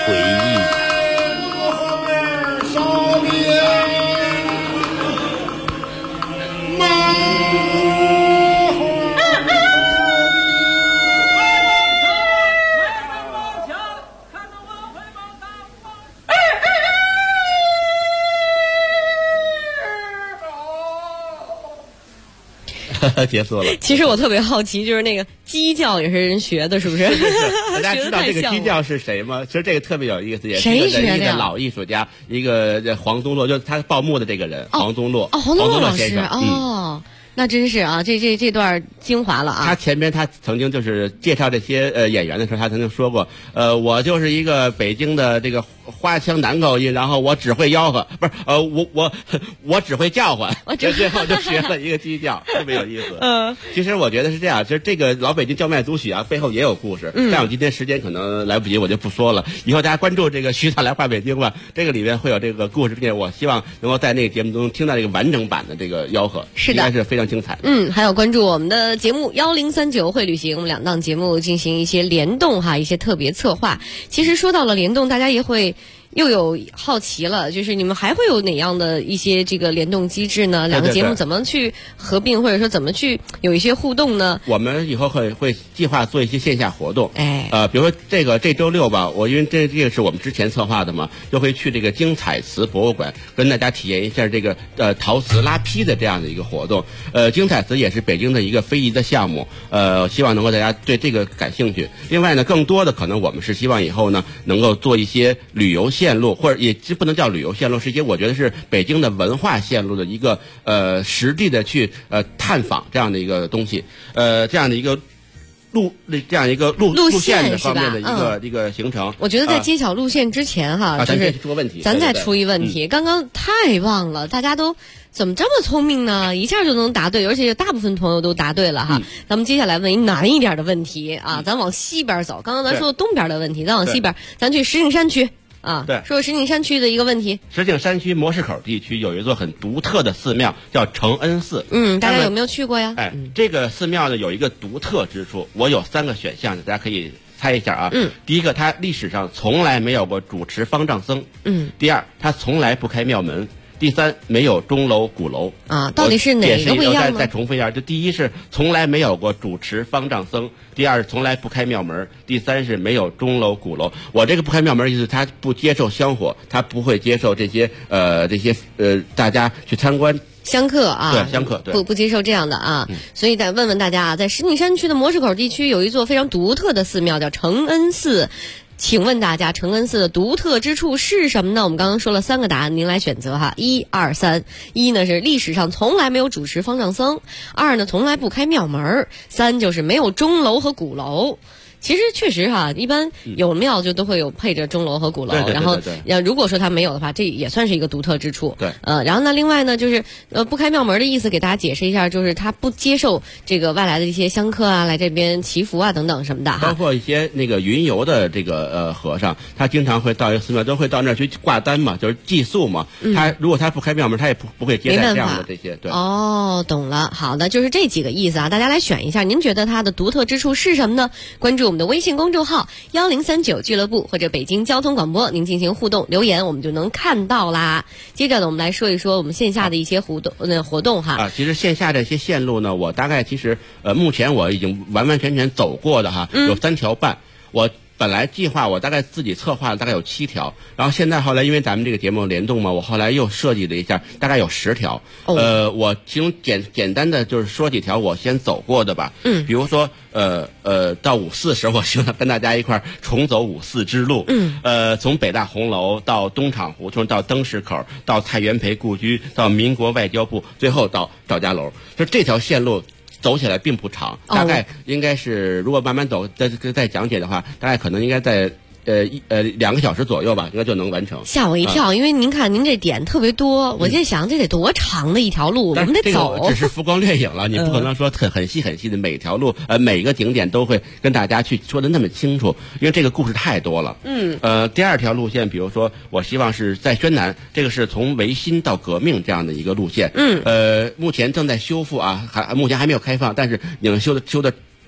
回忆啊。 结束了。 其实我特别好奇，就是那个鸡叫也是人学的，是不是？ 是大家知道这个鸡叫是谁吗？其实这个特别有意思，也是谁学的一个老艺术家，一个黄宗洛，就是他报幕的这个人，黄宗洛。 黄宗洛老师先生。 哦。那真是啊，这段精华了啊！ 他前边他曾经就是介绍这些演员的时候，他曾经说过，我就是一个北京的这个花腔男口音，然后我只会吆喝，不是我只会叫唤，最后就学了一个鸡叫，特别有意思。其实我觉得是这样，其实这个老北京叫卖祖许啊，背后也有故事。但我今天时间可能来不及，我就不说了。以后大家关注这个徐导来话北京吧，这个里面会有这个故事，并且我希望能够在那个节目中听到这个完整版的这个吆喝， 是的， 应该是非常精彩。 还有关注我们的节目1039会旅行，我们两档节目进行一些联动哈，一些特别策划。其实说到了联动，大家也会又有好奇了，就是你们还会有哪样的一些这个联动机制呢？两个节目怎么去合并，或者说怎么去有一些互动呢？ 我们以后会计划做一些线下活动，比如说这周六吧，因为这个是我们之前策划的嘛，就会去这个京彩瓷博物馆跟大家体验一下这个陶瓷拉坯的这样的一个活动。京彩瓷也是北京的一个非遗的项目，希望能够大家对这个感兴趣。另外呢，更多的可能我们是希望以后呢能够做一些旅游线路，或者也不能叫旅游线路，是一些我觉得是北京的文化线路的一个实地的去探访这样的一个东西，这样的一个路线的方面的一个行程。 我觉得在揭晓路线之前哈，就是咱再出一问题。刚刚太棒了，大家都怎么这么聪明呢？一下就能答对，而且大部分朋友都答对了哈。咱们接下来问一难一点的问题啊，咱往西边走。刚刚咱说的东边的问题，咱往西边，咱去石景山区。 对， 说石景山区的一个问题。 石景山区模式口地区有一座很独特的寺庙，叫承恩寺。 大家有没有去过呀？ 这个寺庙呢有一个独特之处，我有3个选项，大家可以猜一下啊。第一个，它历史上从来没有过主持方丈僧。第二，它从来不开庙门。第三，没有钟楼鼓楼啊，到底是哪个不一样呢？ 再重复一下，就第一是从来没有过主持方丈僧，第二是从来不开庙门，第三是没有钟楼鼓楼。我这个不开庙门意思，他不接受香火，他不会接受这些大家去参观。 香客啊， 对，香客对不接受这样的啊，所以得问问大家啊，在石景山区的模式口地区有一座非常独特的寺庙，叫承恩寺。请问大家，承恩寺的独特之处是什么呢？我们刚刚说了3个答案，您来选择哈，1、2、3。1呢是历史上从来没有主持方丈僧，2呢从来不开庙门，3就是没有钟楼和鼓楼。其实确实哈，一般有庙就都会有配着钟楼和鼓楼，然后如果说它没有的话，这也算是一个独特之处。 对， 然后呢，另外呢，就是不开庙门的意思，给大家解释一下，就是他不接受这个外来的一些香客啊，来这边祈福啊等等什么的哈。 包括一些那个云游的这个和尚，他经常会到一个寺庙，都会到那儿去挂单嘛，就是寄宿嘛。如果他不开庙门，他也不会接待这样的这些。对， 哦，懂了。好的，就是这几个意思啊，大家来选一下，您觉得它的独特之处是什么呢？关注我们的微信公众号1039俱乐部或者北京交通广播，您进行互动留言，我们就能看到啦。接着呢，我们来说一说我们线下的一些活动哈。 其实线下这些线路呢，我大概其实目前我已经完完全全走过的哈，有3条半。我本来计划我大概自己策划了大概有7条，然后现在后来因为咱们这个节目联动嘛，我后来又设计了一下，大概有10条。我其中简单的就是说几条我先走过的吧。比如说到5四时，我希望跟大家一块儿重走5四之路。从北大红楼到东厂胡同，到灯市口，到蔡元培故居，到民国外交部，最后到赵家楼，就这条线路走起来并不长，大概应该是如果慢慢走再讲解的话，大概可能应该在2个小时左右吧，应该就能完成。 吓我一跳，因为您看您这点特别多，我在想这得多长的一条路，我们得走。 只是浮光掠影了，你不可能说很细的每条路，每个景点都会跟大家去说的那么清楚，因为这个故事太多了。第2条路线，比如说我希望是在宣南，这个是从维新到革命这样的一个路线。目前正在修复啊，目前还没有开放，但是已经修的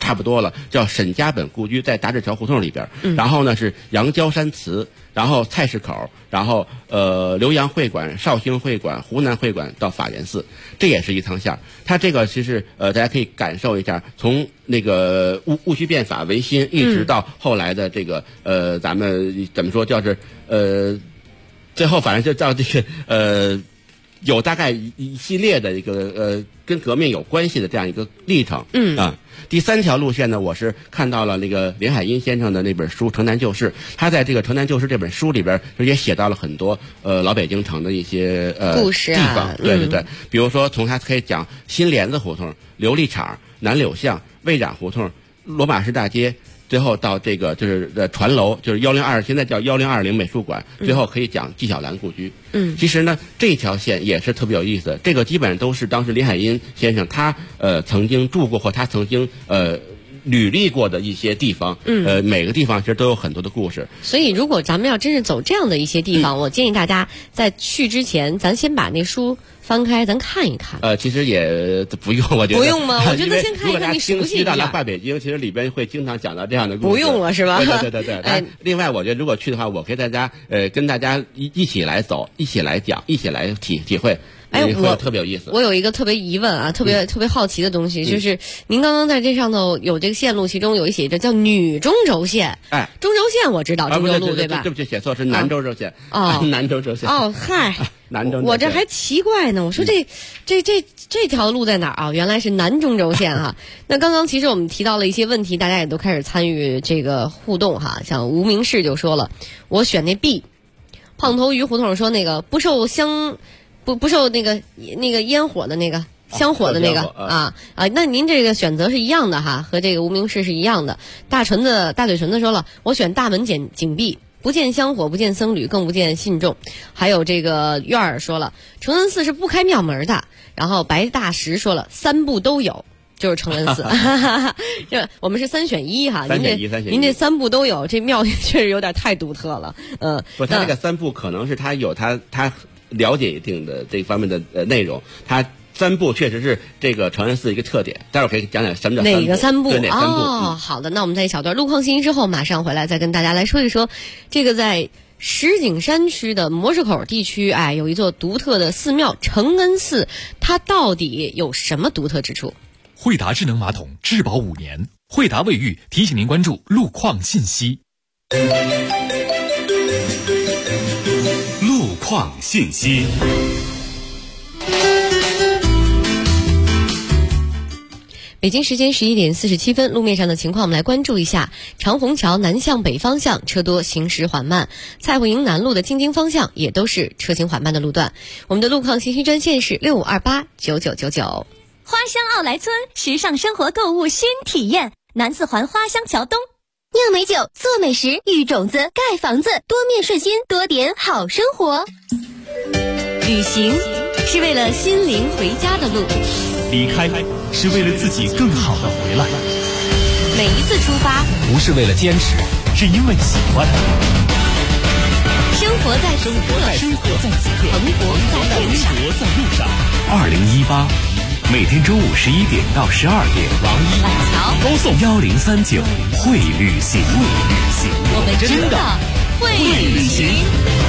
差不多了，叫沈家本故居，在达志桥胡同里边。然后呢是杨椒山祠，然后菜市口，然后浏阳会馆、绍兴会馆、湖南会馆到法源寺，这也是一趟线。它这个其实大家可以感受一下，从那个戊戌变法维新，一直到后来的这个咱们怎么说，叫是最后反正就叫这个有大概一系列的一个跟革命有关系的这样一个历程。第3条路线呢，我是看到了那个林海音先生的那本书《城南旧事》，他在这个《城南旧事》这本书里边也写到了很多老北京城的一些故事地方。对，比如说从他可以讲新帘子胡同、琉璃厂、南柳巷、魏冉胡同、罗马市大街。最后到这个就是船楼，就是102，现在叫1020美术馆。最后可以讲纪晓岚故居。其实呢，这条线也是特别有意思的。这个基本上都是当时林海音先生他曾经住过或他曾经履历过的一些地方。每个地方其实都有很多的故事。 所以如果咱们要真是走这样的一些地方，我建议大家在去之前，咱先把那书翻开，咱看一看。 其实也不用，我觉得不用吗？我觉得先看一看，你熟悉一下。 来画北京，其实里边会经常讲到这样的故事。 不用了是吧？ 对。另外，我觉得如果去的话，我可以大家跟大家一起来走，一起来讲，一起来体会。我特别有意思。 我有一个特别疑问啊，特别好奇的东西，就是您刚刚在这上头有这个线路，其中有一写着叫女中轴线。中轴线我知道，中轴路对吧？ 对不起，写错，是南中轴线。南中轴线。 嗨， 南中轴线。 我这还奇怪呢，我说这条路在哪儿啊？原来是南中轴线哈。那刚刚其实我们提到了一些问题，大家也都开始参与这个互动哈。像无名氏就说了，我选那 B。胖头鱼胡同说那个不受那个烟火的那个香火的那个那您这个选择是一样的哈，和这个无名氏是一样的。大嘴唇子说了，我选大门紧闭，不见香火，不见僧侣，更不见信众。还有这个院儿说了，承恩寺是不开庙门的。然后白大石说了，3部都有，就是承恩寺。这我们是3选1哈，您这3部都有，这庙确实有点太独特了。 不，他这个3部可能是他有他了解一定的这方面的内容，他3部确实是这个承恩寺一个特点。待会儿可以讲讲什么叫哪个3部？ 对，哪3部？ 好的，那我们在一小段路况信息之后，马上回来再跟大家来说一说这个在石景山区的模式口地区，有一座独特的寺庙承恩寺，它到底有什么独特之处？ 惠达智能马桶质保5年，惠达卫浴提醒您关注路况信息。 路况信息。 北京时间11点47分，路面上的情况我们来关注一下。长虹桥南向北方向车多，行驶缓慢。蔡慧营南路的京津方向也都是车行缓慢的路段。我们的路况信息专线是65289999。 花乡奥莱村，时尚生活购物新体验，南四环花乡桥东。酿美酒，做美食，育种子，盖房子，多面顺心，多点好生活。 旅行是为了心灵回家的路， 离开是为了自己更好的回来。 每一次出发不是为了坚持，是因为喜欢。 生活在此刻，蓬勃在路上。 2018，每天中午11点到12点， 王一晚桥高送1039会旅行， 我们真的会旅行。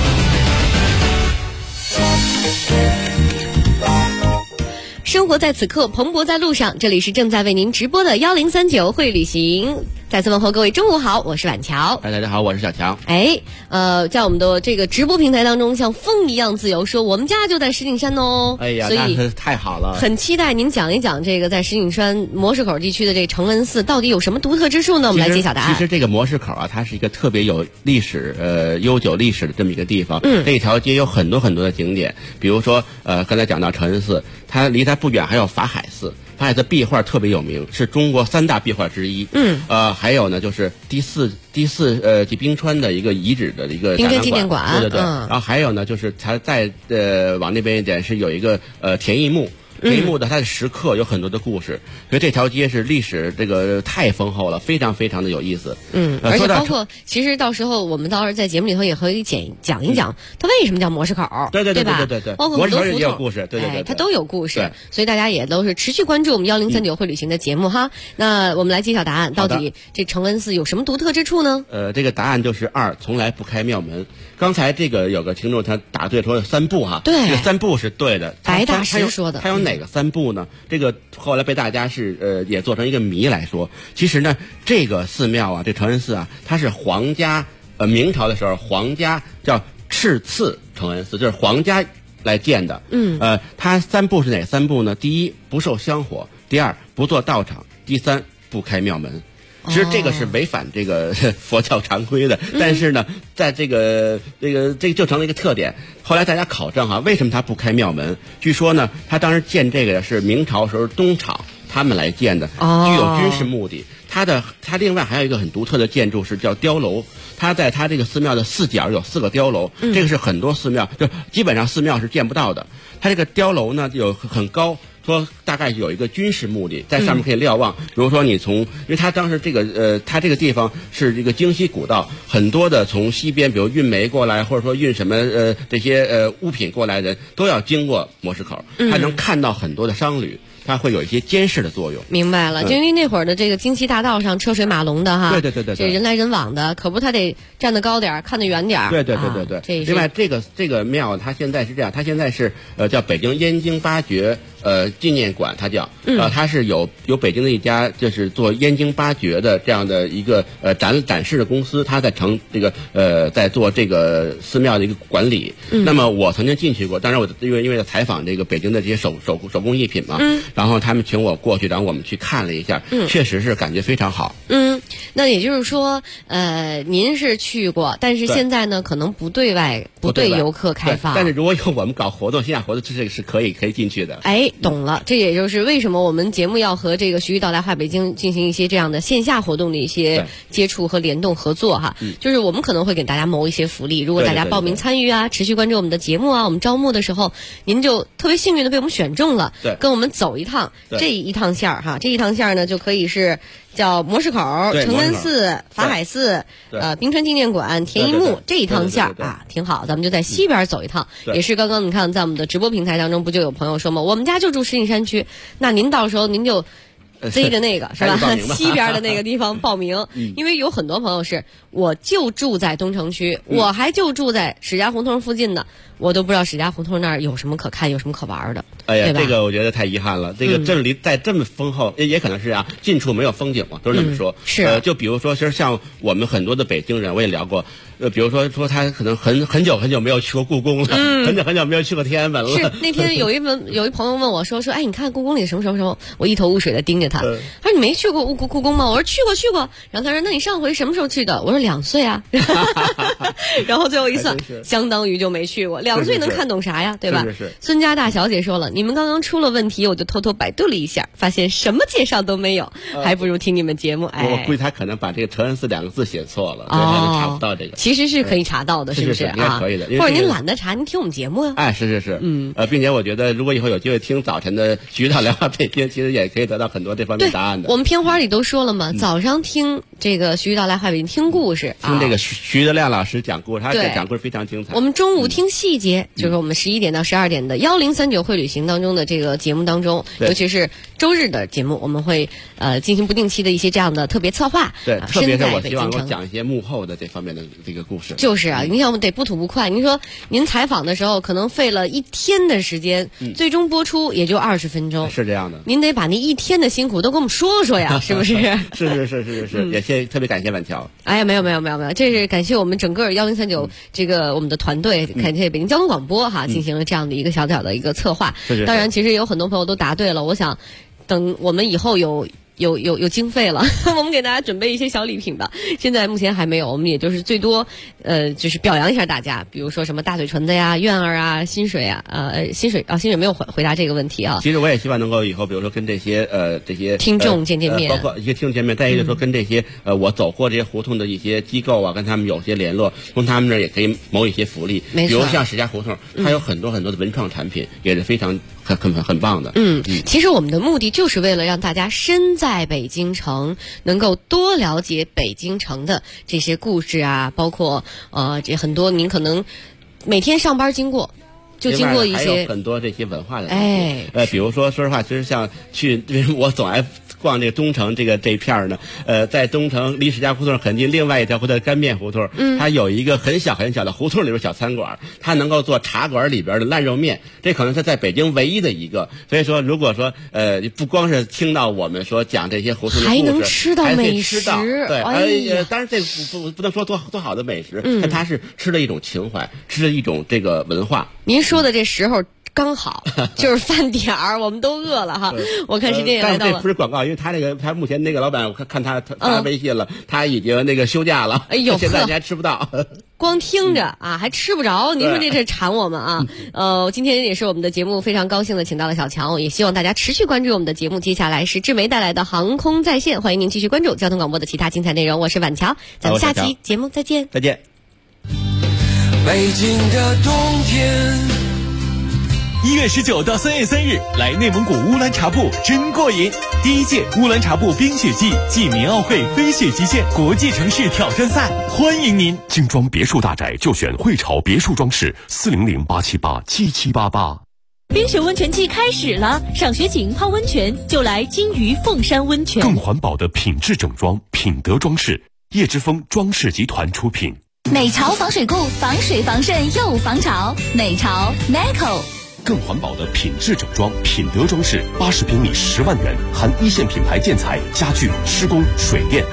生活在此刻，蓬勃在路上。这里是正在为您直播的1039会旅行。再次问候各位中午好，我是晚桥。 大家好，我是小强。 在我们的这个直播平台当中，像风一样自由，说我们家就在石景山哦。 哎呀， 所以那太好了， 很期待您讲一讲这个在石景山模式口地区的这承恩寺到底有什么独特之处呢？我们来揭晓答案。 其实这个模式口啊，它是一个特别有历史悠久历史的这么一个地方。这条街有很多很多的景点，比如说刚才讲到承恩寺，它离它不远还有法海寺。法海的壁画特别有名，是中国3大壁画之一。还有呢，就是第四即冰川的一个遗址的一个冰川纪念馆。 对。然后还有呢，就是它再往那边一点是有一个田义墓。 这一墓的它的石刻有很多的故事，所以这条街是历史这个太丰厚了，非常非常的有意思。 而且包括其实到时候我们到时候在节目里头也可以讲一讲它为什么叫模式口， 对吧？包括很多胡同也有故事，对， 它都有故事，所以大家也都是持续关注我们1039会旅行的节目哈。那我们来揭晓答案，到底这承恩寺有什么独特之处呢？ 这个答案就是2，从来不开庙门。刚才这个有个听众他答对说3步哈， 对， 这个3步是对的。 白大师说的， 他有哪个3步呢？这个后来被大家是也做成一个谜来说。其实呢，这个寺庙啊，这承恩寺啊，它是皇家明朝的时候皇家叫敕赐承恩寺，就是皇家来建的。它3步是哪3步呢？第一，不受香火；第2，不做道场；第3，不开庙门。其实这个是违反这个佛教常规的，但是呢，在这个就成了一个特点。后来大家考证为什么他不开庙门？据说呢，他当时建这个是明朝时候东厂他们来建的，具有军事目的。它另外还有一个很独特的建筑是叫碉楼，它在它这个寺庙的4角有4个碉楼，这个是很多寺庙就基本上寺庙是见不到的。它这个碉楼呢有很高。说大概有一个军事目的，在上面可以瞭望。比如说你因为它当时它这个地方是这个京西古道，很多的从西边，比如运煤过来，或者说运什么这些物品过来的人，都要经过模式口，它能看到很多的商旅。它会有一些监视的作用。 明白了，因为那会儿的这个京西大道上车水马龙的哈， 对， 这人来人往的，可不他得站得高点，看得远点。 对。另外，这个庙它现在是这样，它现在是叫北京燕京八绝纪念馆，它叫它是有北京的一家就是做燕京八绝的这样的一个展示的公司，它在在做这个寺庙的一个管理。那么我曾经进去过，当然我因为采访这个北京的这些手工艺品嘛。然后他们请我过去，然后我们去看了一下，确实是感觉非常好。 那也就是说，您是去过，但是现在呢，可能不对游客开放。 但是如果有我们搞活动，线下活动，这个是可以进去的。 懂了，这也就是为什么我们节目要和这个徐徐到来话北京进行一些这样的线下活动的一些接触和联动合作哈。就是我们可能会给大家谋一些福利，如果大家报名参与啊，持续关注我们的节目啊，我们招募的时候，您就特别幸运的被我们选中了，跟我们走一趟这一趟线儿哈，这一趟线儿呢就可以是叫模式口、承恩寺、法海寺、冰川纪念馆、田一墓这一趟线啊，挺好。咱们就在西边走一趟，也是刚刚你看在我们的直播平台当中，不就有朋友说吗？我们家就住石景山区，那您到时候您就追着那个是吧？西边的那个地方报名，因为有很多朋友是我就住在东城区，我还就住在史家胡同附近的。我都不知道史家胡同那儿有什么可看，有什么可玩的。 哎呀，这个我觉得太遗憾了。这个这里在这么丰厚，也可能是啊，近处没有风景嘛，都是这么说。 是。 就比如说，其实像我们很多的北京人，我也聊过。比如说他可能很久没有去过故宫了，很久没有去过天安门了。 是那天有一朋友问我说，哎，你看故宫里什么？我一头雾水的盯着他。他说你没去过故宫吗？我说去过。然后他说那你上回什么时候去的？我说2岁啊。然后最后一算，相当于就没去过。2岁能看懂啥呀？对吧？ 是。 孙家大小姐说了，你们刚刚出了问题，我就偷偷百度了一下，发现什么介绍都没有，还不如听你们节目。 我估计他可能把这个承恩寺2个字写错了，所以他就查不到这个。 其实是可以查到的，是不是应该可以的。 或者您懒得查，您听我们节目啊。 是。并且我觉得，如果以后有机会听早晨的徐导聊话北京，其实也可以得到很多这方面答案的。 我们片花里都说了嘛，早上听这个徐导来话北京听故事， 听这个徐德亮老师讲故事，他讲故事非常精彩。 我们中午听细节，就是我们11点到12点的1039会旅行当中的这个节目当中，尤其是周日的节目，我们会进行不定期的一些这样的特别策划。 对，特别是我希望我讲一些幕后的这方面的这个故事。 就是啊，你想我们得不吐不快。您说您采访的时候可能费了1天的时间，最终播出也就20分钟， 是这样的。 您得把那1天的辛苦都跟我们说说呀，是不是？ 是，也特别感谢晚桥。 哎呀，没有，这是感谢我们整个1039这个我们的团队，感谢北京交通广播哈，进行了这样的一个小小的一个策划。当然，其实有很多朋友都答对了，我想等我们以后有有经费了，我们给大家准备一些小礼品吧。现在目前还没有，我们也就是最多就是表扬一下大家，比如说什么大嘴唇子呀、苑儿啊、薪水啊，薪水没有回答这个问题啊。 其实我也希望能够以后，比如说跟这些听众见面， 包括一些听众见面，再一个说跟这些我走过这些胡同的一些机构啊，跟他们有些联络，从他们那儿也可以谋一些福利。 没错， 比如像石家胡同，它有很多很多的文创产品，也是非常很棒的。 其实我们的目的就是为了让大家身在北京城，能够多了解北京城的这些故事啊，包括这很多您可能每天上班经过。就经过一些还有很多这些文化的比如说实话，其实像为什么我总爱逛这个东城这一片呢？在东城离石家胡同很近，另外一条胡同干面胡同，它有一个很小很小的胡同里边小餐馆，它能够做茶馆里边的烂肉面，这可能是在北京唯一的一个。所以说，如果说不光是听到我们说讲这些胡同的故事， 还能吃到美食， 对，当然这不能说多好的美食，但它是吃的一种情怀，吃的一种这个文化。 您说的这时候刚好就是饭点儿，我们都饿了哈。我看时间也来到了。 但这不是广告，因为他目前那个老板，我看他微信了，他已经那个休假了。 哎呦， 现在你还吃不到。 光听着啊，还吃不着，您说这馋我们啊？今天也是我们的节目非常高兴的请到了小强，也希望大家持续关注我们的节目。接下来是志梅带来的航空在线，欢迎您继续关注交通广播的其他精彩内容。我是婉乔，咱们下期节目再见。 再见。 北京的冬天 ，1月19到3月3日，来内蒙古乌兰察布真过瘾！第1届乌兰察布冰雪季暨民奥会飞雪极限国际城市挑战赛，欢迎您！ 精装别墅大宅就选汇潮别墅装饰，400-878-7788。 冰雪温泉季开始了，赏雪景、泡温泉就来金鱼凤山温泉。 更环保的品质整装，品德装饰，叶之峰装饰集团出品。 美潮防水固，防水防渗又防潮。美潮 Neco。 更环保的品质整装，品德装饰，80平米10万元，含一线品牌建材、家具、施工、水电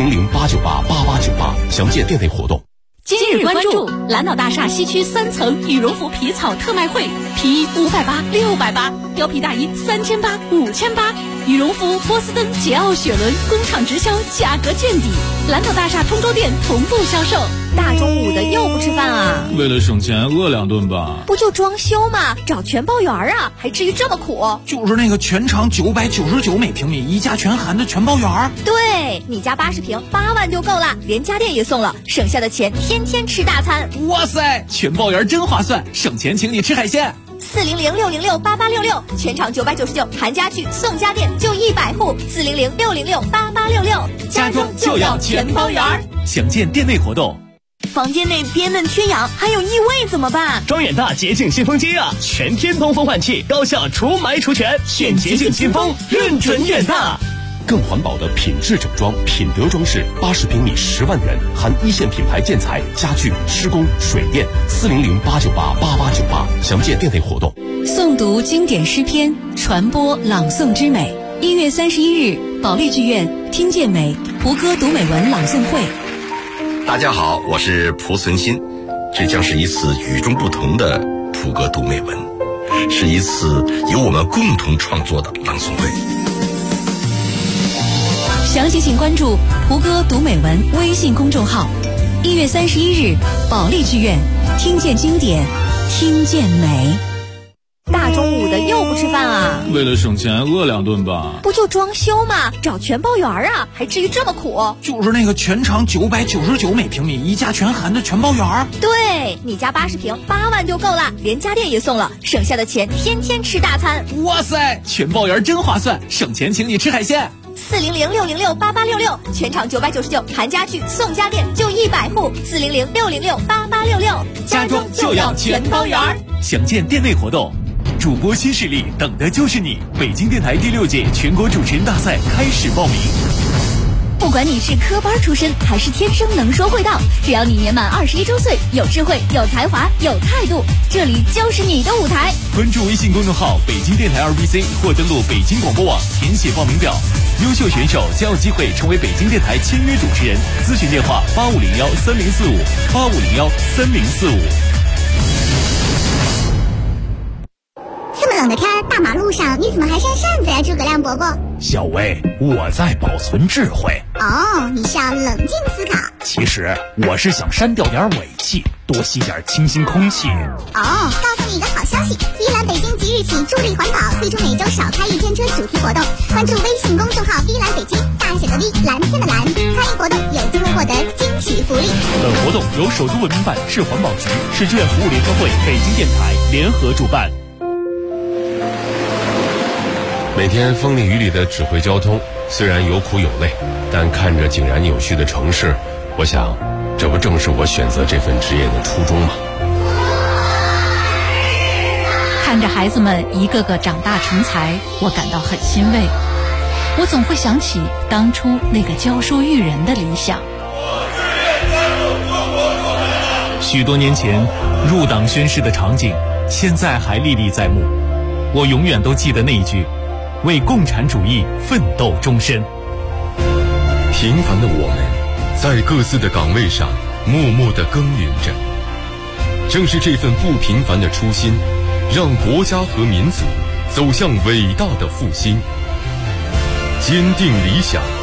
，400-898-8898，详见店内活动。 今日关注蓝岛大厦西区3层羽绒服皮草特卖会，皮衣580、680，貂皮大衣3800、5800，羽绒服波司登、捷奥雪伦工厂直销，价格见底。蓝岛大厦通州店同步销售。 大中午的又不吃饭啊？ 为了省钱，饿2顿吧。 不就装修吗？找全包园啊，还至于这么苦？ 就是那个全长999每平米，一家全含的全包园。 对，你家80平8万就够了，连家电也送了，省下的钱天天吃大餐。 哇塞，全包园真划算，省钱请你吃海鲜。 400-606-8866，全场999，含家具送家电，就100户。400-606-8866， 家装就要全包园。详见店内活动。 房间内憋闷缺氧，还有异味怎么办？ 装远大洁净新风机啊，全天通风换气，高效除霾除醛，选洁净新风，认准远大。 更环保的品质整装，品德装饰，80平米10万元，含一线品牌建材、家具、施工、水电，400-898-8898，详见店内活动。 诵读经典诗篇，传播朗诵之美。1月31日，保利剧院听见美胡歌读美文朗诵会。 大家好，我是蒲存昕，这将是一次与众不同的蒲歌读美文，是一次由我们共同创作的朗诵会。 详细请关注胡歌读美文微信公众号。1月31日，保利剧院听见经典，听见美。 大中午的又不吃饭啊？ 为了省钱，饿2顿吧。 不就装修吗？找全包园啊，还至于这么苦？ 就是那个全长999每平米，一家全含的全包园。 对，你家80平8万就够了，连家电也送了，省下的钱天天吃大餐。 哇塞，全包园真划算，省钱请你吃海鲜。 400-606-8866，全场999，含家具送家电，就100户。400-606-8866， 家装就要全包园。详见店内活动。主播新势力，等的就是你！北京电台第6届全国主持人大赛开始报名。 不管你是科班出身还是天生能说会道，只要你年满21周岁，有智慧、有才华、有态度，这里就是你的舞台。 关注微信公众号北京电台2BC 或登录北京广播网填写报名表，优秀选手将有机会成为北京电台签约主持人。咨询电话8501-3045，8501-3045。 这么冷冷的天，大马路上你怎么还扇扇子呀，诸葛亮伯伯？ 小薇，我在保存智慧。 哦，你是要冷静思考。 其实我是想删掉点尾气，多吸点清新空气。 哦，告诉你一个好消息，依兰北京即日起助力环保，推出每周少开1天车主题活动。关注微信公众号“依兰北京”，大写的 V， 蓝天的蓝，参与活动有机会获得惊喜福利。 本活动由首都文明办、市环保局、市志愿服务联合会、北京电台联合主办。 每天风里雨里的指挥交通，虽然有苦有累，但看着井然有序的城市，我想，这不正是我选择这份职业的初衷吗？ 看着孩子们一个个长大成才，我感到很欣慰。我总会想起当初那个教书育人的理想。 许多年前入党宣誓的场景，现在还历历在目。我永远都记得那一句：为共产主义奋斗终身。 平凡的我们，在各自的岗位上默默地耕耘着。正是这份不平凡的初心，让国家和民族走向伟大的复兴。坚定理想，